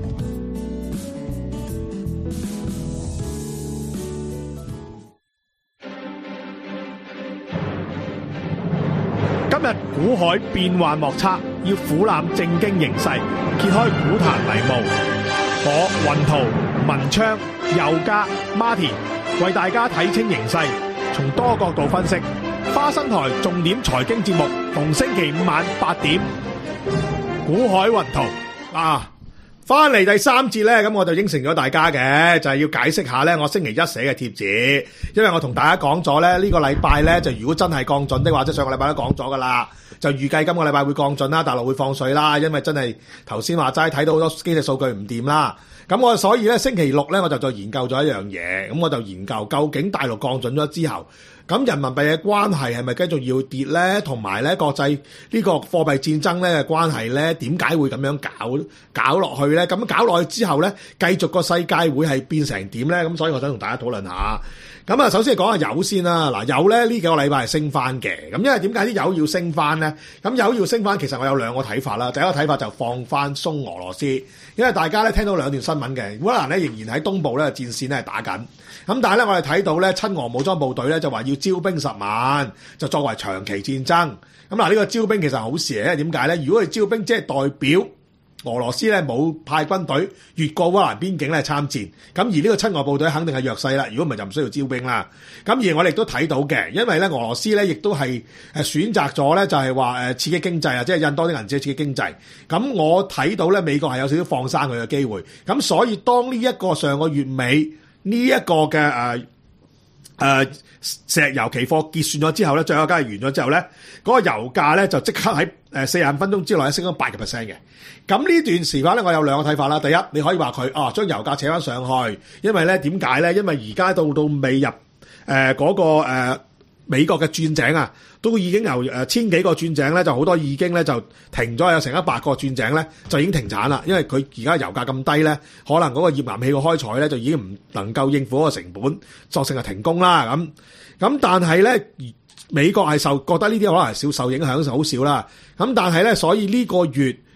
今日股海變幻莫測，要俯瞰正經形勢，揭開股壇迷霧。我雲圖、文昌、佑嘉、Martin 為大家睇清形勢，從多角度分析。花生台重點財經節目，逢星期五晚八點。股海雲圖啊！翻嚟第三節咧，咁我就應承咗大家嘅，就係、是、要解釋下咧，我星期一寫嘅貼紙，因為我同大家講咗咧，呢、這個禮拜咧就如果真係降準的話，即係上個禮拜都講咗噶啦，就預計今個禮拜會降準啦，大陸會放水啦，因為真係頭先話齋睇到好多經濟數據唔掂啦，咁我所以咧星期六咧我就再研究咗一樣嘢，咁我就研究究竟大陸降準咗之後，咁人民幣嘅關係係咪繼續要跌咧？同埋咧國際呢個貨幣戰爭咧嘅關係咧，點解會咁樣搞搞落去咧？咁搞落去之後咧，繼續個世界會係變成點咧？咁所以我想同大家討論下。咁啊，首先係講下油先啦。嗱，油咧呢幾個禮拜係升翻嘅。咁因為點解啲油要升翻咧？咁油要升翻，其實我有兩個睇法啦。第一個睇法就放翻鬆俄羅斯，因為大家咧聽到兩段新聞嘅，烏克蘭咧仍然喺東部咧戰線咧係打緊。咁但係咧，我哋睇到咧，親俄武裝部隊咧就話要招兵十萬，就作為長期戰爭。咁嗱，呢個招兵其實係好事嚟，因為點解咧？如果佢招兵，即係代表俄羅斯咧冇派軍隊越過烏克蘭邊境咧參戰。咁而呢個親俄部隊肯定係弱勢啦。如果唔係就唔需要招兵啦。咁而我哋亦都睇到嘅，因為咧俄羅斯咧亦都係誒選擇咗咧就係話誒刺激經濟啊，即係印多啲銀紙刺激經濟。咁我睇到咧美國係有少少放生佢嘅機會。咁所以當呢一個上個月尾，呢一個嘅誒誒石油期貨結算咗之後咧，最後交易完咗之後咧，嗰個油價咧就即刻喺誒四十五分鐘之內升咗八個 percent 嘅。咁呢段時間咧，我有兩個睇法啦。第一，你可以話佢啊將油價扯翻上去，因為咧點解咧？因為而家到到未入誒嗰個誒美國嘅鑽井啊，都已經由誒千幾個鑽井咧，就好多已經咧就停咗，有成一百個鑽井咧就已經停產啦。因為佢而家油價咁低咧，可能嗰個頁岩氣嘅開採咧就已經唔能夠應付嗰個成本，索性係停工啦。咁咁但係咧，美國係受覺得呢啲可能係少受影響，就好少啦。咁但係咧，所以呢個月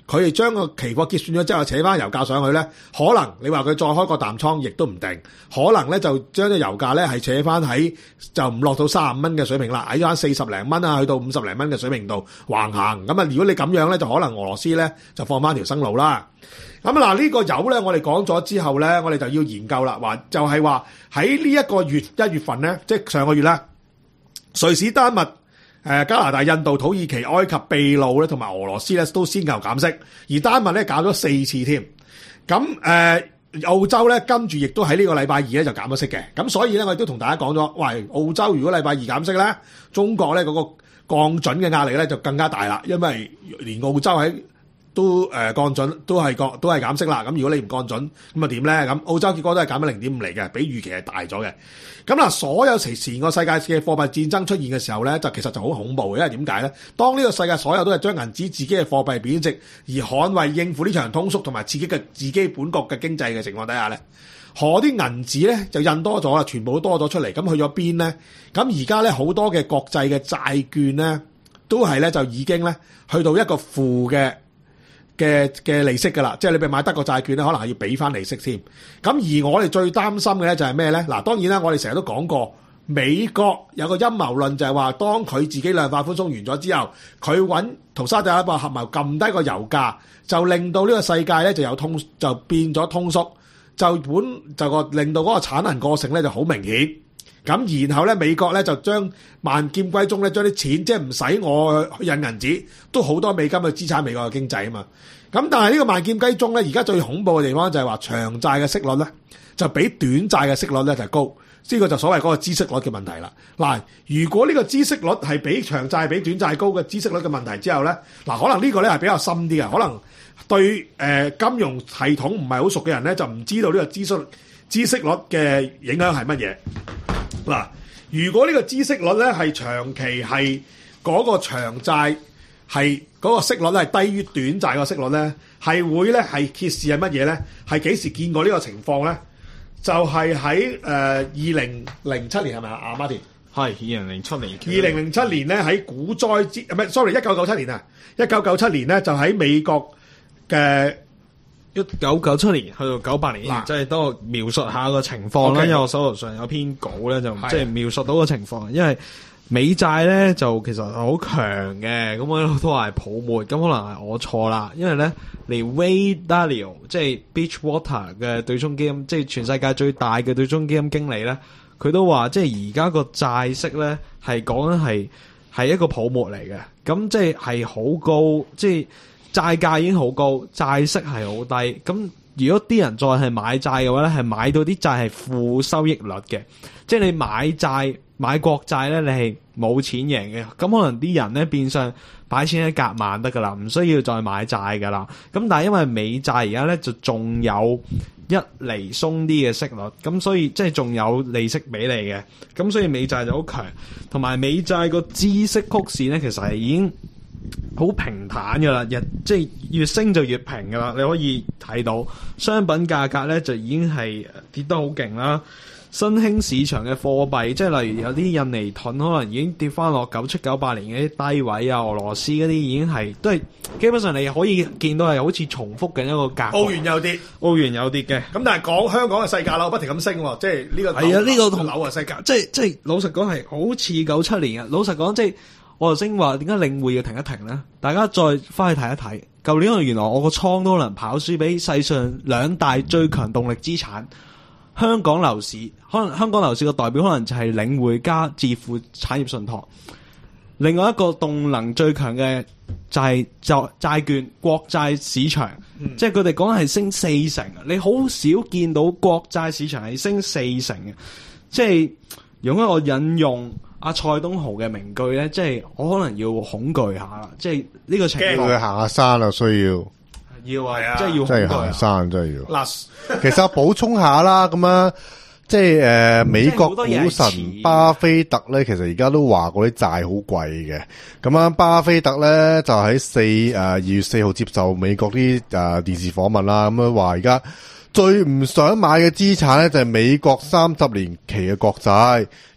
佢哋將個期貨結算咗之後扯翻油價上去咧，可能你話佢再開個淡倉亦都唔定，可能咧就將啲油價咧係扯翻喺就唔落到三十蚊嘅水平啦，喺翻四十零蚊啊，去到五十零蚊嘅水平度橫行。咁啊，如果你咁樣咧，就可能俄羅斯咧就放翻條生路啦。咁嗱，呢個油咧，我哋講咗之後咧，我哋就要研究啦，話就係話喺呢一個月一月份咧，即係上個月咧，瑞士、丹麥、誒加拿大、印度、土耳其、埃及、秘魯咧，同埋俄羅斯咧都先後減息，而丹麥咧減咗四次添。咁誒、呃、澳洲咧跟住亦都喺呢個禮拜二咧就減咗息嘅。咁所以咧，我亦都同大家講咗，喂，澳洲如果禮拜二減息咧，中國咧嗰個降準嘅壓力咧就更加大啦，因為連澳洲喺都誒、呃、降準都係降都係減息啦。咁如果你唔降準，咁啊點咧？咁澳洲結果都係減咗零點五厘嘅，比預期係大咗嘅。咁嗱，所有前前個世界嘅貨幣戰爭出現嘅時候咧，就其實就好恐怖嘅，因為點解咧？當呢個世界所有都係將銀紙自己嘅貨幣貶值，而捍衛應付呢場通縮同埋刺激嘅自己本國嘅經濟嘅情況底下咧，何啲銀紙咧就印多咗啦，全部都多咗出嚟，咁去咗邊咧？咁而家咧好多嘅國際嘅債券咧，都係咧就已經咧去到一個負嘅。嘅嘅利息㗎啦，即係你譬如買德國債券咧，可能係要俾翻利息添。咁而我哋最擔心嘅咧就係咩咧？嗱，當然啦，我哋成日都講過，美國有個陰謀論就係話，當佢自己量化寬鬆完咗之後，佢揾同沙特阿拉伯合謀撳低個油價，就令到呢個世界咧就有通就變咗通縮，就本就個令到嗰個產能過剩咧就好明顯。咁然後咧，美國咧就將萬劍歸宗咧，將啲錢即係唔使我去印銀紙，都好多美金去支撐美國嘅經濟啊嘛。咁但係呢個萬劍歸宗咧，而家最恐怖嘅地方就係話長債嘅息率咧，就比短債嘅息率咧就高。呢個就所謂嗰個孳息率嘅問題啦。嗱，如果呢個孳息率係比長債比短債高嘅孳息率嘅問題之後咧，嗱可能呢個咧係比較深啲嘅，可能對誒金融系統唔係好熟嘅人咧，就唔知道呢個孳息孳息率嘅影響係乜嘢。嗱，如果呢個孳息率咧係長期係嗰個長債係嗰個息率咧係低於短債個息率咧，係會咧係揭示係乜嘢咧？係幾時見過呢個情況咧？就係喺誒二零零七年係咪啊？阿 Martin 係二零零七年。 二零零七年咧喺股災之唔係 sorry 一九九七年啊，一九九七年咧就喺美國嘅。 一九九七年去到九八年，即係當我描述下個情況啦。因為我手頭上有篇稿咧，就即係描述到個情況。因為美債咧就其實係好強嘅，咁我都話係泡沫，咁可能係我錯啦。因為咧，連 Ray Dalio 即係 Beachwater 嘅對沖基金，即係全世界最大嘅對沖基金經理咧，佢都話即係而家個債息咧係講緊係係一個泡沫嚟嘅，咁即係係好高，即係。債價已經好高，債息係好低。咁如果啲人再係買債嘅話咧，係買到啲債係負收益率嘅，即係你買債買國債咧，你係冇錢贏嘅。咁可能啲人咧變相擺錢喺夾萬得噶啦，唔需要再買債噶啦。咁但係因為美債而家咧就仲有一厘鬆啲嘅息率，咁所以即係仲有利息俾你嘅。咁所以美債就好強，同埋美債個孳息曲線咧，其實係已經好平坦噶啦，日即係越升就越平噶啦。你可以睇到商品價格咧就已經係跌得好勁啦。新興市場嘅貨幣，即係例如有啲印尼盾可能已經跌翻落九七九八年嘅啲低位啊，俄羅斯嗰啲已經係都係基本上你可以見到係好似重複緊一個格。 澳元又跌， 澳元又跌嘅。 咁但係講香港嘅細價樓不停咁升喎，即係呢個係啊，呢個同樓啊細價， 即係即係老實講係好似九七年嘅。老實講即係。我頭先話點解領匯要停一停咧？大家再翻去睇一睇，舊年我原來我個倉都可能跑輸俾世上兩大最強動力資產香港樓市，可能香港樓市嘅代表可能就係領匯加置富產業信託。另外一個動能最強嘅就係就債券國債市場，嗯、即係佢哋講係升四成，你好少見到國債市場係升四成嘅。即係用一個引用阿蔡東豪嘅名句咧，即係我可能要恐懼下啦，即係呢個情況。 佢行下山啦，需要要啊， 啊即係要即係行下山，真係要。 嗱， 其實我補充下啦，咁樣即係誒、呃、美國股神巴菲特咧，其實而家都話嗰啲債好貴嘅。咁樣巴菲特咧就喺四誒二月四號接受美國啲誒、呃、電視訪問啦，咁樣話而家最唔想買嘅資產咧就係美國三十年期嘅國債。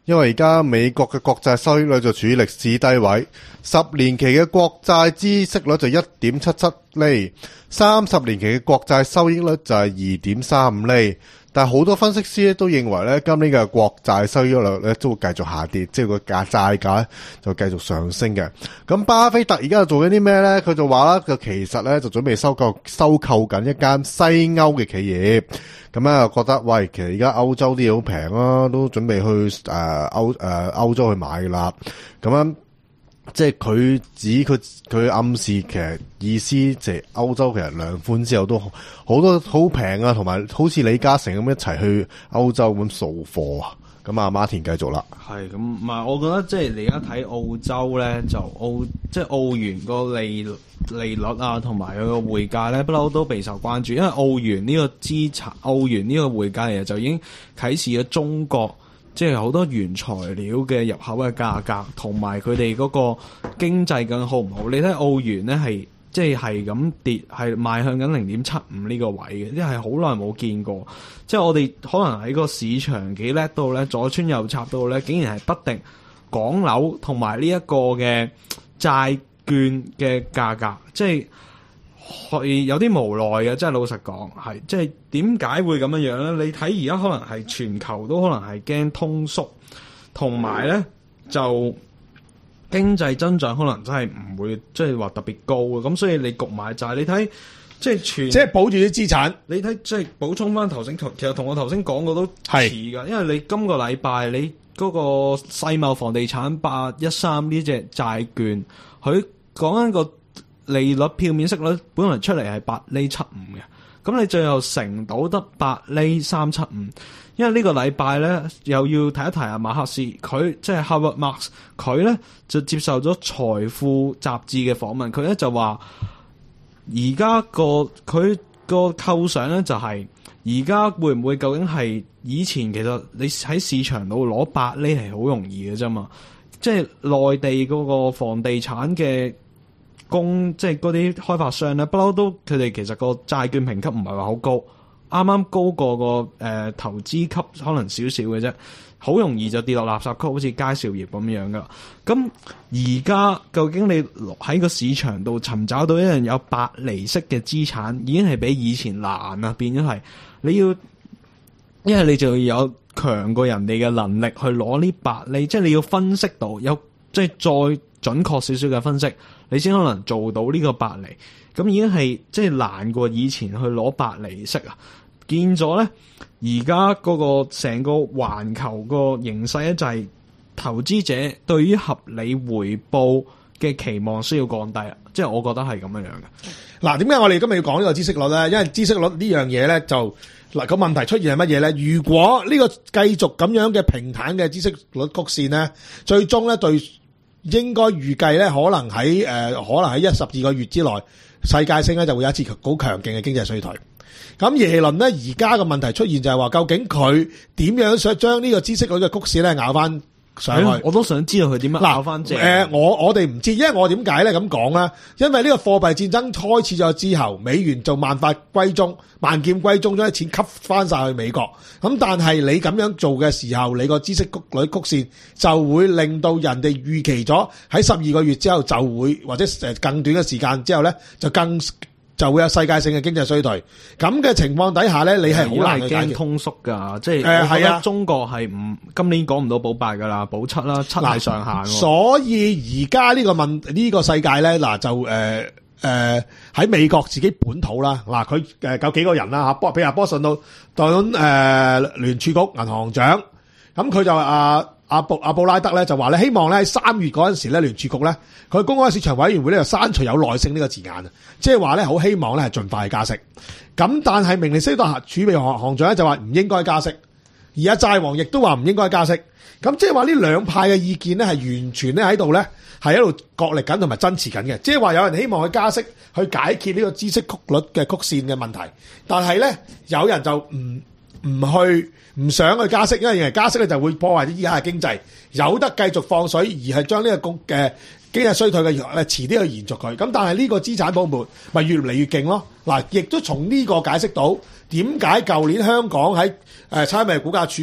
因為而家美國嘅國債收益率就處於歷史低位，十年期嘅國債孳息率就一點七七厘，三十年期嘅國債收益率就係二點三五厘。但係好多分析師咧都認為咧，今年嘅國債收益率咧都會繼續下跌，即係個價債價就繼續上升嘅。咁巴菲特而家做緊啲咩咧？佢就話啦，佢其實咧就準備收購收購緊一間西歐嘅企業。咁咧又覺得，喂，其實而家歐洲啲嘢好平啊，都準備去誒歐誒歐洲去買啦。咁樣即係佢指佢佢暗示其實意思即係歐洲其實量寬之後都好多好平啊，同埋好似李嘉誠咁一齊去歐洲咁掃貨啊。咁啊，Martin繼續啦。 係咁，唔係我覺得即係你而家睇澳洲咧，就澳即係澳元個利利率啊，同埋佢個匯價咧，不嬲都備受關注。因為澳元呢個資產，澳元呢個匯價其實就已經啟示咗中國即係好多原材料嘅入口嘅價格，同埋佢哋嗰個經濟更好唔好？你睇澳元咧係即係係咁跌，係邁向緊零點七五呢個位嘅，呢係好耐冇見過。即係我哋可能喺個市場幾叻到咧，左穿右插到咧，竟然係不定港樓同埋呢一個嘅債券嘅價格，即係係有啲無奈嘅。即係老實講，係即係點解會咁樣樣咧？你睇而家可能係全球都可能係驚通縮，同埋咧就經濟增長可能真係唔會即係話特別高嘅，咁所以你焗買債，你睇。即係全， 即係保住啲資產。 你睇，即係補充翻頭先，其實同我頭先講過都似㗎。因為你今個禮拜你嗰個世貿房地產八一三呢隻債券，佢講緊個利率票面息率本來出嚟係八厘七五嘅，咁你最後乘到得八厘三七五。因為呢個禮拜咧又要提一提阿馬克思，佢即係 Howard Marks，佢咧就接受咗財富雜誌嘅訪問，佢咧就話。而家個佢個構想咧就係而家會唔會究竟係以前其實你喺市場度攞八厘係好容易嘅啫嘛，即係內地嗰個房地產嘅公即係嗰啲開發商咧，不嬲都佢哋其實個債券評級唔係話好高，啱啱高過個誒、呃、投資級可能少少嘅啫。好容易就跌落垃圾區，好似佳兆業咁樣噶。咁而家究竟你喺個市場度尋找到一樣有八厘息嘅資產，已經係比以前難啊！變咗係你要，因為你就要有強過人哋嘅能力去攞呢八厘，即係你要分析到有即係再準確少少嘅分析，你先可能做到呢個八厘。咁已經係即係難過以前去攞八厘息啊！見咗咧，而家嗰個成個環球個形勢咧，就係投資者對於合理回報嘅期望需要降低啦。即係我覺得係咁樣樣嘅。 嗱，點解我哋今日要講呢個孳息率咧？因為孳息率呢樣嘢咧，就嗱個問題出現係乜嘢咧？如果呢個繼續咁樣嘅平坦嘅孳息率曲線咧，最終咧對應該預計咧，可能喺誒、呃、可能喺一十二個月之內，世界性咧就會有一次好強勁嘅經濟衰退。咁耶倫咧，而家嘅問題出現就係話，究竟佢點樣想將呢個孳息率嘅曲線咧咬翻上去？ 我都想知道佢點樣咬翻正。 誒、呃，我我哋唔知，因為我點解咧咁講咧？因為呢個貨幣戰爭開始咗之後，美元就萬發歸宗，萬劍歸宗，將啲錢吸翻晒去美國。咁但係你咁樣做嘅時候，你個孳息率曲線就會令到人哋預期咗喺十二個月之後就會，或者誒更短嘅時間之後咧，就更。就會有世界性嘅經濟衰退，咁嘅情況底下咧，你係好難去解決。 驚通縮㗎，即係誒係啊， 中國係唔今年講唔到保八㗎啦，保七啦，七係上限。 所以而家呢個問呢、呢個世界咧，嗱就誒誒喺美國自己本土啦，嗱佢誒有幾個人啦嚇，波譬如波信到當誒聯儲局銀行長，咁佢就話啊。阿布阿布拉德咧就話咧，希望咧喺三月嗰陣時咧，聯儲局咧佢公開市場委員會咧就刪除有耐性呢個字眼啊，即係話咧好希望咧係盡快加息。咁但係明尼蘇達儲備行行長咧就話唔應該加息，而阿債王亦都話唔應該加息。咁即係話呢兩派嘅意見咧係完全咧喺度咧係喺度角力緊同埋爭持緊嘅。即係話有人希望去加息去解決呢個孳息曲率嘅曲線嘅問題，但係咧有人就唔唔去。唔想去加息，因為認為加息咧就會破壞啲依家嘅經濟，有得繼續放水，而係將呢個公嘅經濟衰退嘅誒遲啲去延續佢。咁但係呢個資產泡沫咪越嚟越勁咯。嗱，亦都從呢個解釋到點解舊年香港喺誒差餉物業估價署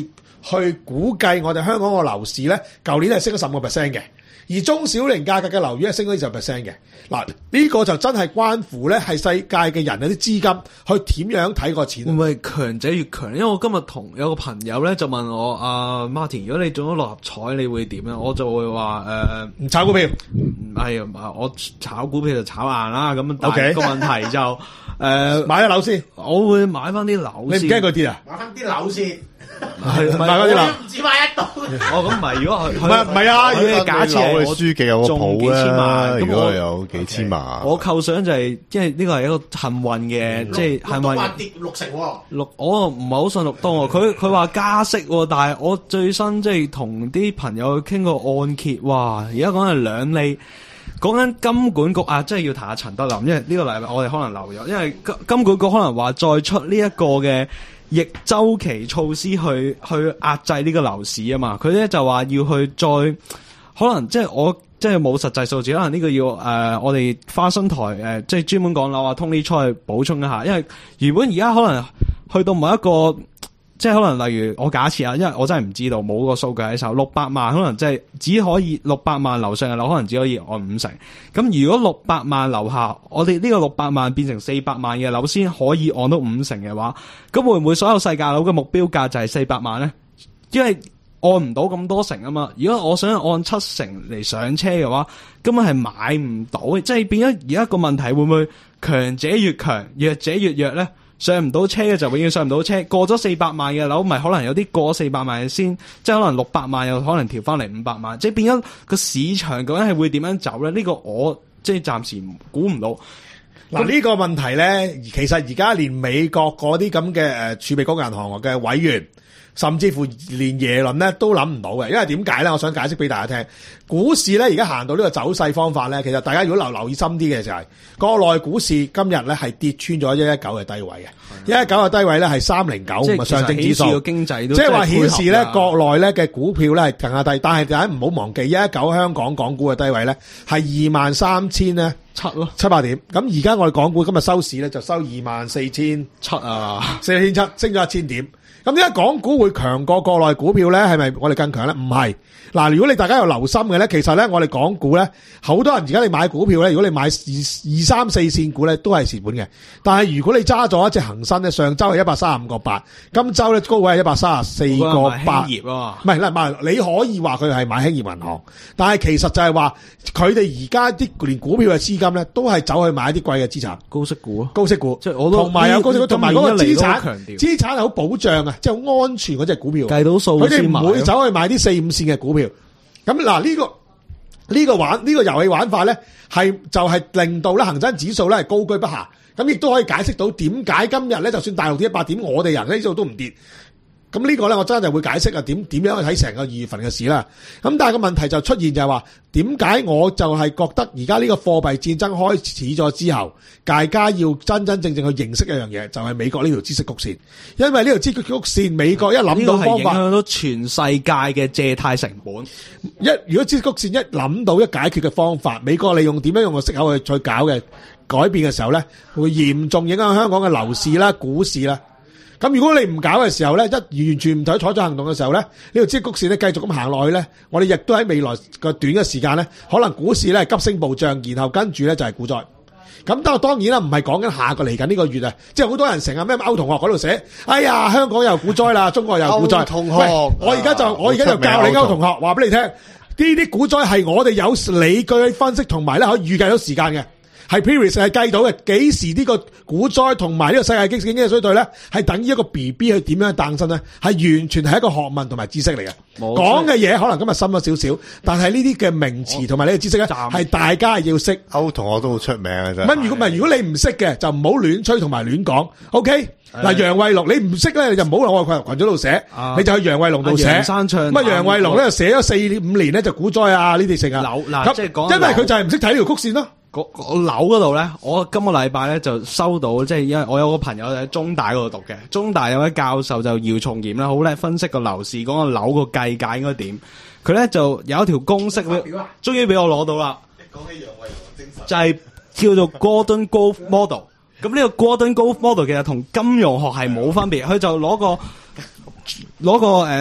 去估計我哋香港個樓市咧，舊年係升咗十五個 percent 嘅。而中小型價格嘅樓宇係升咗二十 percent 嘅，嗱呢個就真係關乎咧係世界嘅人有啲資金去點樣睇個錢。 會唔會強者越強？因為我今日同有個朋友咧就問我阿、啊、Martin，如果你中咗六合彩，你會點咧？我就會話誒，唔、 呃、炒股票， 唔係啊，我炒股票就炒硬啦。咁但係個問題就誒、呃、 買咗樓先， 我會買翻啲樓先。 你唔驚佢跌啊？ 買翻啲樓先。 係買嗰啲樓， 唔止買一棟。 哦，咁唔係，如果佢唔係唔係啊？ 如果你假設係我書記有個中幾千萬， 如咁我果有幾千萬， 我構想就係，因為呢個係一個幸運嘅，即係幸運。 話跌六成喎。 六，我唔係好信六多喎。佢佢話加息喎，但係我最新即係同啲朋友傾過按揭，哇！而家講係兩厘。講緊金管局啊，真係要提下陳德霖，因為呢個禮拜我哋可能留咗，因為金金管局可能話再出呢一個嘅逆周期措施去去壓制呢個樓市啊嘛，佢咧就話要去再可能即係我即係冇實際數字，可能呢個要誒、呃、我哋花生台誒、呃、即係專門講樓啊 Tony Choi 補充一下，因為原本而家可能去到某一個。即係可能例如我假設啊，因為我真係唔知道冇個數據喺手，六百萬可能即係只可以六百萬樓上嘅樓可能只可以按五成。咁如果六百萬樓下，我哋呢個六百萬變成四百萬嘅樓先可以按到五成嘅話，咁會唔會所有細價樓嘅目標價就係四百萬咧？因為按唔到咁多成啊嘛。如果我想按七成嚟上車嘅話，根本係買唔到，即係變咗而家個問題會唔會強者越強，弱者越弱咧？上唔到車嘅就永遠上唔到車，過咗四百萬嘅樓，咪可能有啲過四百萬嘅先，即係可能六百萬又可能調翻嚟五百萬，即係變咗個市場究竟係會點樣走咧？呢、這個我即係暫時估唔到。 嗱呢個問題咧，其實而家連美國嗰啲咁嘅誒儲備局銀行嘅委員，甚至乎連耶倫咧都諗唔到嘅，因為點解咧？我想解釋俾大家聽。股市咧而家行到呢個走勢方法咧，其實大家如果留留意深啲嘅就係、是，國內股市今日咧係跌穿咗一一九嘅低位嘅，一一九嘅低位咧係三零九咁嘅上證指數， 經濟都即係話顯示咧國內咧嘅股票咧係更加低，但係大家唔好忘記一一九香港港股嘅低位咧係二萬三千咧七咯七百點，咁而家我哋港股今日收市咧就收二萬四千七啊， 四千七升咗一千點。咁點解港股會強過國內股票咧？係咪我哋更強咧？唔係。嗱，如果你大家有留心嘅咧，其實咧我哋港股咧，好多人而家你買股票咧，如果你買二二三四線股咧，都係蝕本嘅。但係如果你揸咗一隻恒生咧，上周係一百三十五個八，今周咧高位係一百三十四個八。 興業啊， 唔係啦，唔係你可以話佢係買興業銀行，但係其實就係話佢哋而家啲連股票嘅資金咧，都係走去買一啲貴嘅資產， 高息股啊， 高息股， 即係我都同埋有高息股，同埋嗰個資產強調資產係好保障啊，即係好安全嗰隻股票。 計到數佢哋先買， 唔會走去買啲四五線嘅股票。咁嗱呢個呢、這個玩呢、這個遊戲玩法咧，係就係、是、令到咧恒生指數咧係高居不下。咁亦都可以解釋到點解今日咧就算大陸跌一百點，我哋人呢度都唔跌。咁呢個咧，我真係會解釋啊，點點樣去睇成個二月份嘅市啦。咁但係個問題就出現就係話，點解我就係覺得而家呢個貨幣戰爭開始咗之後，大家要真真正正去認識一樣嘢，就係、是、美國呢條孳息曲線。因為呢條孳息曲線，美國一諗到方法， 影響到全世界嘅借貸成本。 一如果孳息曲線一諗到一解決嘅方法，美國利用點樣用個息口去去搞嘅改變嘅時候咧，會嚴重影響香港嘅樓市啦、股市啦。咁如果你唔搞嘅時候咧，一完全唔睇採取行動嘅時候咧，呢條孳息曲線咧繼續咁行落去咧，我哋亦都喺未來個短嘅時間咧，可能股市咧急升暴漲，然後跟住咧就係股災。咁但係當然啦，唔係講緊下個嚟緊呢個月啊，即係好多人成日咩歐同學嗰度寫，哎呀香港又股災啦，中國又股災。 同學， 我而家就我而家就教你歐同學，話俾你聽，呢啲股災係我哋有理據去分析，同埋咧可以預計到時間嘅。係 period 係計到嘅，幾時呢個股災同埋呢個世界經濟衰退咧，係等於一個 B B 去點樣誕生咧，係完全係一個學問同埋知識嚟嘅。講嘅嘢可能今日深咗少少，但係呢啲嘅名詞同埋呢個知識咧，係大家要識。 歐同學都好出名嘅啫。 咁如果唔係，如果你唔識嘅，就唔好亂吹同埋亂講。OK，嗱，楊慧龍你唔識咧，你就唔好喺我群群組度寫，你就去楊慧龍度寫。 楊生唱咁啊，楊慧龍咧就寫咗四五年咧就股災啊呢啲成啊。 樓嗱，即係講， 因為佢就係唔識睇呢條曲線咯。 個個樓嗰度咧，我今個禮拜咧就收到，即係因為我有個朋友喺中大嗰度讀嘅，中大有位教授就姚松炎啦，好叻分析個樓市，講個樓個計價應該點。佢咧就有一條公式咧，終於俾我攞到啦。講起楊慧龍精神，就係叫做 Gordon Growth Model。咁呢個 Gordon Growth Model 其實同金融學係冇分別，佢就攞個攞個誒。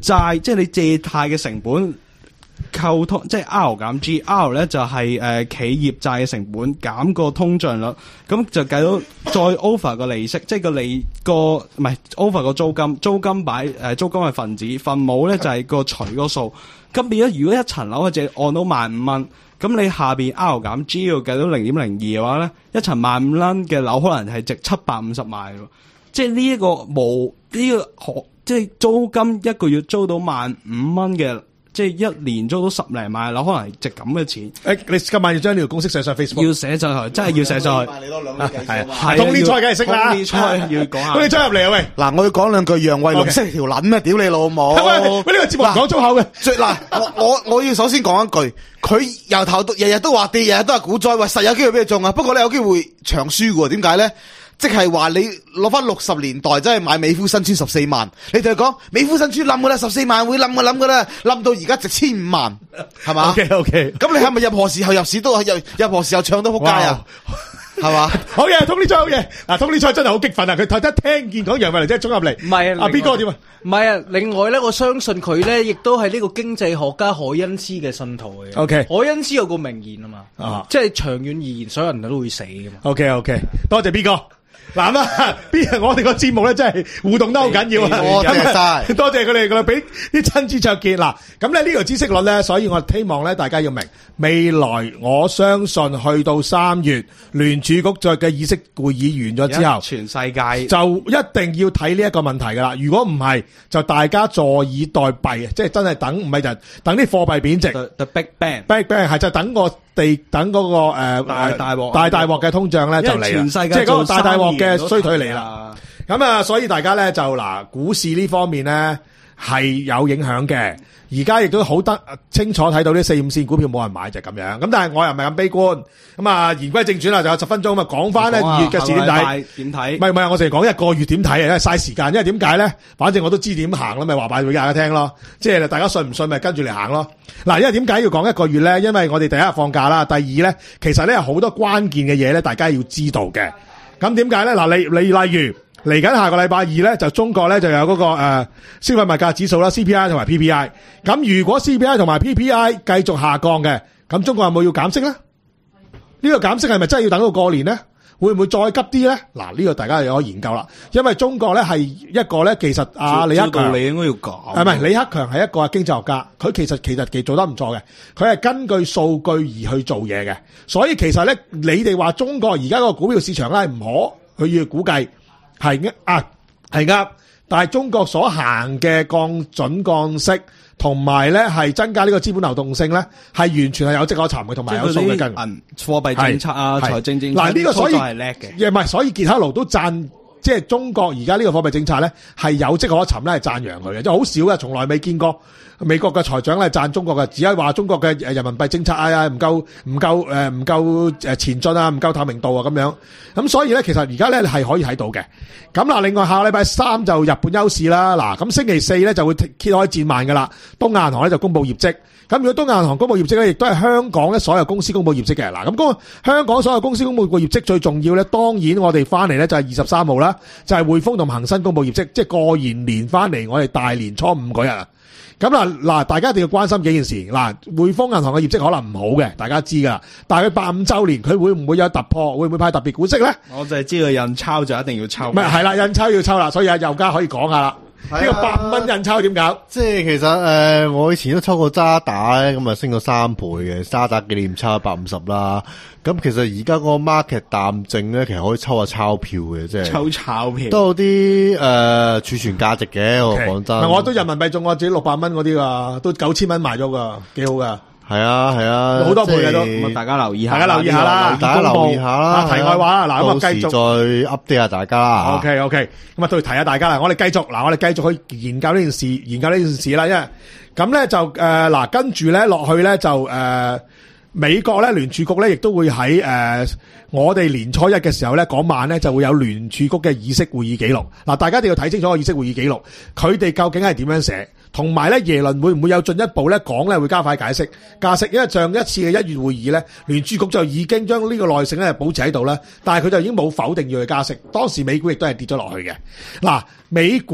債，即係你借貸嘅成本。扣通即係 R 減 G，R 咧就係、是、誒、呃、企業債嘅成本減個通脹率，咁就計到再 over 個利息，即係個利個唔係 over 個租金，租金擺誒、呃、租金係分子，分母咧就係、是、個除個數，咁變咗如果一層樓嘅借按到萬五蚊，咁你下邊 R 減 G 要計到零點零二嘅話咧，一層萬五蚊嘅樓可能係值七百五十萬喎，即係呢一個冇呢、這個可即係租金一個月租到萬五蚊嘅。即係一年租到十零萬樓，可能係值咁嘅錢。 誒，你今晚要將呢條公式寫上 Facebook， 要寫上去，真係要寫上去。 你多兩個計係數啊，通呢菜梗係識啦， 通呢菜要講下。 咁你將入嚟啊喂！ 嗱，我要講兩句楊慧龍 OK 識條撚咩？屌你老母！ 喂喂，呢個節目唔講粗口嘅。 最嗱，我我我要首先講一句，佢由頭到日日都話跌，日日都係股災，喂，實有機會俾你中啊！不過咧有機會長輸嘅喎，點解咧？即係話你攞翻六十年代真係買美孚新村十四萬，你同佢講美孚新村冧噶啦，十四萬會冧嘅冧噶啦，冧到而家值千五萬，係嘛 ？OK OK， 咁你係咪任何時候入市都係任任何時候唱都仆街啊？係嘛？ 好嘢，通呢菜好嘢。嗱，通呢菜真係好激憤啊！佢睇得聽見講楊慧玲即係衝入嚟， 唔係啊阿 B 哥點啊？ 唔係啊，另外咧，我相信佢咧，亦都係呢個經濟學家海恩斯嘅信徒嚟嘅。 OK 海恩斯有個名言啊嘛， 啊即係長遠而言，所有人都會死噶嘛。 OK OK，多謝 B 哥。嗱咁啊，B 我哋個節目咧真係互動得好緊要啊！ 多謝晒多謝佢哋佢俾啲真知灼見嗱。咁咧呢條知識率咧，所以我希望咧大家要明，未來我相信去到三月聯儲局再嘅議息會議完咗之後， 全世界就一定要睇呢一個問題噶啦。如果唔係，就大家坐以待斃，即係真係等，唔係就等啲貨幣貶值。 The, the Big Bang Big Bang 係就等個地等嗰、個誒、呃、 大大鑊大大鑊嘅通脹咧就嚟啦， 全世界即係嗰個大大鑊嘅衰退嚟啦。 啦。 咁啊，所以大家咧就嗱，股市呢方面咧係有影響嘅。而家亦都好得清楚睇到啲四五線股票冇人買就咁樣。咁但係我又唔係咁悲觀。咁啊，言歸正傳啦，就有十分鐘咁啊，講翻咧二月嘅市點睇？ 點睇？ 唔係唔係，我淨係講一個月點睇啊，因為嘥時間。因為點解咧？反正我都知點行啦，咪話俾大家聽咯。即係大家信唔信咪跟住嚟行咯。嗱，因為點解要講一個月咧？因為我哋第一日放假啦，第二咧，其實咧有好多關鍵嘅嘢咧，大家要知道嘅。咁點解咧？嗱，你你例如。嚟緊下個禮拜二咧，就中國咧就有嗰、那個誒、呃、消費物價指數啦 ，C P I 同埋 P P I。咁如果 C P I 同埋 P P I 繼續下降嘅，咁中國有冇要減息咧？呢、這個減息係咪真係要等到過年咧？會唔會再急啲咧？嗱，呢、這個大家又可以研究啦。因為中國咧係一個咧，其實阿李克強， 你應該要減。 係咪李克強係一個經濟學家？佢其實其實其做得唔錯嘅。佢係根據數據而去做嘢嘅。所以其實咧，你哋話中國而家個股票市場咧係唔可，佢要估計。係啱啊，係啱，但係中國所行嘅降準降息，同埋咧係增加呢個資本流動性咧，係完全係有跡可尋嘅，同埋有數嘅根。 銀貨幣政策啊，財政政策嗱呢個所以係叻嘅， 亦唔係，所以傑克勞都讚，即係中國而家呢個貨幣政策咧係有跡可尋咧，係讚揚佢嘅，即係好少嘅，從來未見過。美國嘅財長咧讚中國嘅，只係話中國嘅誒人民幣政策啊唔夠唔夠誒唔夠誒前進啊，唔夠透明度啊咁樣。咁所以咧，其實而家咧係可以睇到嘅。咁嗱，另外下個禮拜三就日本休市啦。嗱，咁星期四咧就會揭開戰幔噶啦。東亞銀行咧就公布業績。咁如果東亞銀行公布業績咧，亦都係香港咧所有公司公布業績嘅。嗱，咁嗰個香港所有公司公布個業績最重要咧，當然我哋翻嚟咧就係二十三號啦，就係匯豐同恒生公布業績，即係過完年翻嚟，我哋大年初五嗰日啊。咁嗱嗱，大家一定要關心幾件事。嗱，匯豐銀行嘅業績可能唔好嘅，大家知噶。但係佢八五週年，佢會唔會有突破？會唔會派特別股息咧？ 我就係知道印鈔就一定要抽。 唔係係啦，印鈔要抽啦，所以阿右家可以講下啦。呢個八五蚊印鈔點搞？ 即係其實誒、呃，我以前都抽過渣打咧，咁啊升咗三倍嘅渣打紀念鈔一百五十啦。咁其實而家個 market 淡靜咧，其實可以抽下鈔票嘅，即係抽鈔票都有啲誒儲存價值嘅。我講真， 我都人民幣中我自己六百蚊嗰啲噶，都九千蚊賣咗噶，幾好噶。 係啊係啊， 好多倍嘅都， 咁大家留意下， 大家留意下啦， 大家留意下啦。 題外話啦，嗱咁啊繼續再 update 下大家啦。 OK OK，咁啊都要提下大家啦。我哋繼續嗱，我哋繼續去研究呢件事，研究呢件事啦。因為咁咧就誒嗱，跟住咧落去咧就誒美國咧聯儲局咧亦都會喺誒我哋年初一嘅時候咧嗰晚咧就會有聯儲局嘅議息會議記錄。嗱，大家一定要睇清楚個議息會議記錄，佢哋究竟係點樣寫？同埋咧，耶倫會唔會有進一步咧講咧會加快解釋加息？因為上一次嘅一月會議咧，聯儲局就已經將呢個耐性咧保持喺度啦，但係佢就已經冇否定要去加息。當時美股亦都係跌咗落去嘅。嗱，美股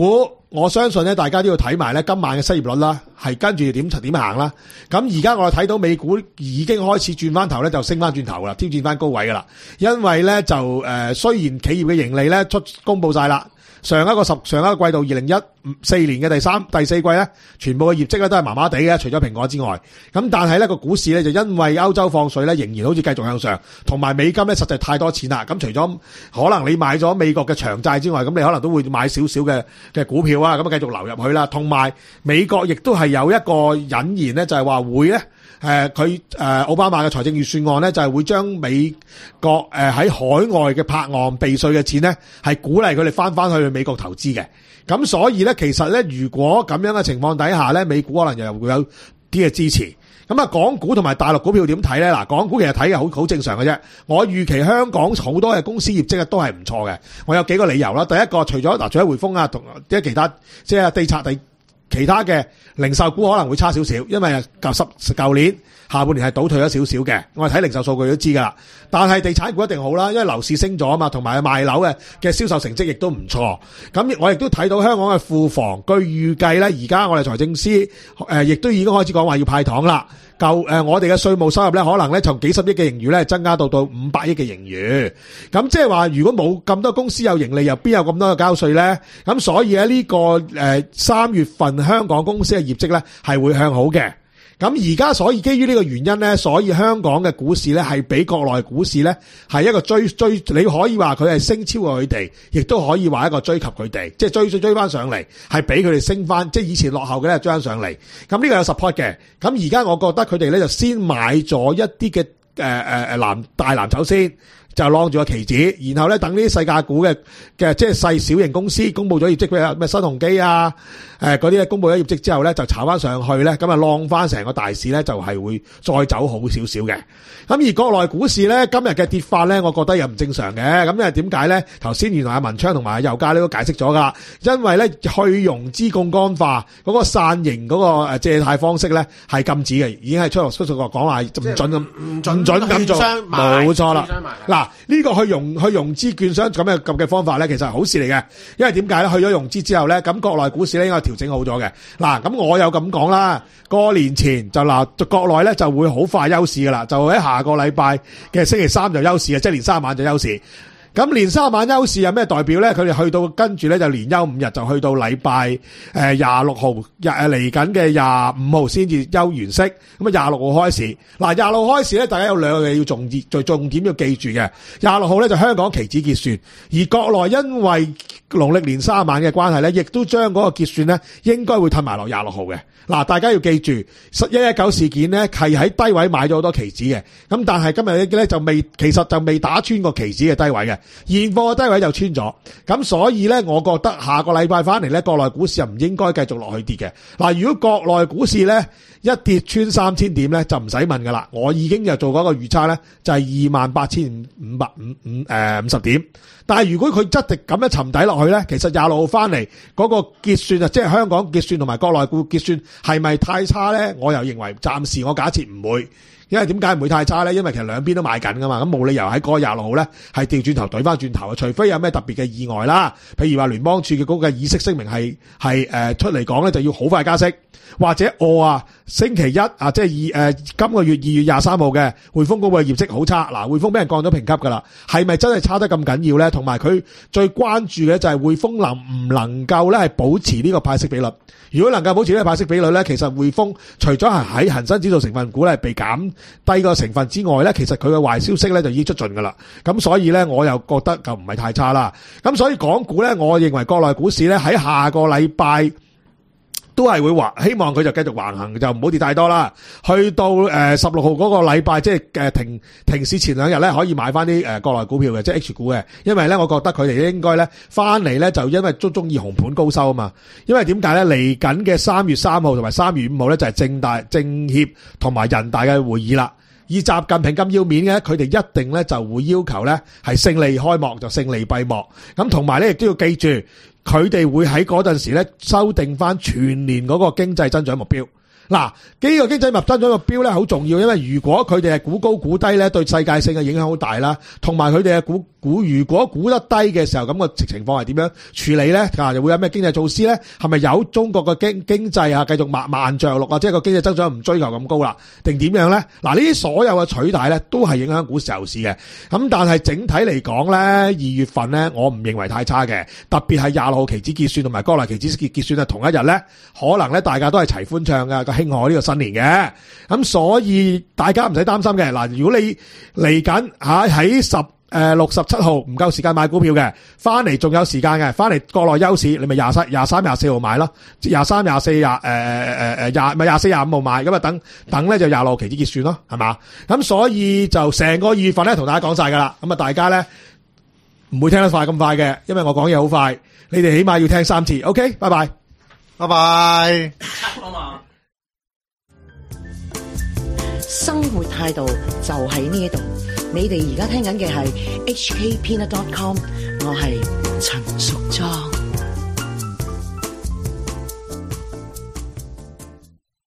我相信咧，大家都要睇埋咧今晚嘅失業率啦，係跟住點點行啦。咁而家我哋睇到美股已經開始轉翻頭咧，就升翻轉頭啦，挑戰翻高位噶啦。因為咧就誒、呃，雖然企業嘅盈利咧出公布晒啦。上一個十上一個季度二零一四年嘅第三第四季咧，全部嘅業績咧都係麻麻地嘅，除咗蘋果之外。咁但係咧個股市咧就因為歐洲放水咧，仍然好似繼續向上，同埋美金咧實在太多錢啦。咁除咗可能你買咗美國嘅長債之外，咁你可能都會買少少嘅嘅股票啊，咁繼續流入去啦。同埋美國亦都係有一個引言咧，就係話會咧。誒佢誒奧巴馬嘅財政預算案咧，就係會將美國誒喺海外嘅泊岸避稅嘅錢咧，係鼓勵佢哋翻翻去美國投資嘅。咁所以咧，其實咧，如果咁樣嘅情況底下咧，美股可能又會有啲嘅支持。咁啊，港股同埋大陸股票點睇咧？嗱，港股其實睇嘅好好正常嘅啫。我預期香港好多嘅公司業績都係唔錯嘅。我有幾個理由啦。第一個，除咗嗱，除咗匯豐啊，同即係其他即係地產地。其他嘅零售股可能會差少少，因為舊十舊年下半年係倒退咗少少嘅，我哋睇零售數據都知㗎啦。但係地產股一定好啦，因為樓市升咗啊嘛，同埋賣樓嘅嘅銷售成績亦都唔錯。咁我亦都睇到香港嘅庫房，據預計咧，而家我哋財政司誒亦都已經開始講話要派糖啦。舊誒、呃，我哋嘅稅務收入咧，可能咧從幾十億嘅盈餘咧，增加到到五百億嘅盈餘。咁即係話，如果冇咁多公司有盈利，又邊有咁多嘅交稅咧？咁所以咧呢、這個誒三、呃、月份香港公司嘅業績咧係會向好嘅。咁而家所以基於呢個原因咧，所以香港嘅股市咧係比國內股市咧係一個追追，你可以話佢係升超過佢哋，亦都可以話一個追及佢哋，即係追追追翻上嚟，係俾佢哋升翻，即係以前落後嘅咧追翻上嚟。咁呢個有 support 嘅。咁而家我覺得佢哋咧就先買咗一啲嘅誒誒誒藍大藍籌先。就晾住個旗子，然後咧等呢啲細價股嘅嘅即係細小型公司公布咗業績，譬如咩新鴻基啊，誒嗰啲咧公布咗業績之後咧就炒翻上去咧，咁啊晾翻成個大市咧就係會再走好少少嘅。咁而國內股市咧今日嘅跌法咧，我覺得又唔正常嘅。咁因為點解咧？頭先原來阿文昌同埋阿佑嘉呢都解釋咗噶，因為咧去融資槓桿化嗰個散型嗰個誒借貸方式咧係禁止嘅，已經係出嚟出咗個講話唔準咁唔準咁做，冇錯啦。嗱。呢個去融去融資券商咁嘅咁嘅方法咧，其實係好事嚟嘅，因為點解咧？去咗融資之後咧，咁國內股市咧應該調整好咗嘅。嗱，咁我有咁講啦，過年前就嗱，國內咧就會好快休市噶啦，就喺下個禮拜嘅星期三就休市嘅，即係年三晚就休市。咁年三晚休市有咩代表咧？佢哋去到跟住咧就連休五日，就去到禮拜誒廿六號日誒嚟緊嘅廿五號先至休完息。咁啊廿六號開始，嗱廿六號開始咧，大家有兩個嘢要重最重點要記住嘅。廿六號咧就香港期指結算，而國內因為農曆年三晚嘅關係咧，亦都將嗰個結算咧應該會褪埋落廿六號嘅。嗱，大家要記住，一一九事件咧係喺低位買咗好多期指嘅，咁但係今日咧就未，其實就未打穿個期指嘅低位嘅，現貨嘅低位就穿咗，咁所以咧，我覺得下個禮拜翻嚟咧，國內股市又唔應該繼續落去跌嘅。嗱，如果國內股市咧一跌穿三千點咧，就唔使問噶啦，我已經就做嗰個預測咧，就係二萬八千五百五五誒五十點。但係如果佢質地咁樣沉底落去咧，其實廿六號翻嚟嗰個結算啊，即係香港結算同埋國內股結算係咪太差咧？我又認為暫時我假設唔會，因為點解唔會太差咧？因為其實兩邊都買緊噶嘛，咁冇理由喺嗰個廿六號咧係調轉頭懟翻轉頭啊！除非有咩特別嘅意外啦，譬如話聯邦儲嘅嗰個議息聲明係係誒出嚟講咧，就要好快加息，或者我啊星期一啊即係二誒今個月二月廿三號嘅匯豐公布嘅業績好差，嗱匯豐俾人降咗評級噶啦，係咪真係差得咁緊要咧？同埋佢最關注嘅就係匯豐能唔能夠咧係保持呢個派息比率？如果能夠保持呢個派息比率咧，其實匯豐除咗係喺恒生指數成分股咧被減低個成分之外咧，其實佢嘅壞消息咧就已經出盡噶啦。咁所以咧，我又覺得就唔係太差啦。咁所以港股咧，我認為國內股市咧喺下個禮拜都係會橫，希望佢就繼續橫行，就唔好跌太多啦。去到誒十六號嗰個禮拜，即係誒停停市前兩日咧，可以買翻啲誒國內股票嘅，即係 H 股嘅。因為咧，我覺得佢哋應該咧翻嚟咧，就因為都中意紅盤高收啊嘛。因為點解咧？嚟緊嘅三月三號同埋三月五號咧，就係政大、政協同埋人大嘅會議啦。以習近平咁要面嘅，佢哋一定咧就會要求咧係勝利開幕就勝利閉幕。咁同埋咧，亦都要記住。佢哋會喺嗰陣時咧修訂翻全年嗰個經濟增長目標。 嗱，呢個經濟密增長目標咧好重要，因為如果佢哋係估高估低咧，對世界性嘅影響好大啦。同埋佢哋係估估，如果估得低嘅時候，咁個情況係點樣處理咧？啊，又會有咩經濟措施咧？係咪有中國嘅經經濟啊繼續慢慢着陸啊？即係個經濟增長唔追求咁高啦，定點樣咧？嗱，呢啲所有嘅取態咧，都係影響股市後市嘅。咁但係整體嚟講咧，二月份咧，我唔認為太差嘅，特別係廿六號期指結算同埋國內期指結結算係同一日咧，可能咧大家都係齊歡唱嘅。慶賀呢個新年嘅，咁所以大家唔使擔心嘅。嗱，如果你嚟緊吓喺十誒六十七號唔夠時間買股票嘅，翻嚟仲有時間嘅，翻嚟國內休市，你咪廿三、廿三、廿四號買咯，廿三、廿四、廿誒誒誒誒廿咪廿四、廿五號買，咁啊等等咧就廿六期指結算咯，係嘛？咁所以就成個二月份咧同大家講晒噶啦，咁啊大家咧唔會聽得快咁快嘅，因為我講嘢好快，你哋起碼要聽三次。OK， 拜拜， 拜拜。 生活態度就喺呢度，你哋而家聽緊嘅係 H K Peanut dot com， 我係陳淑莊。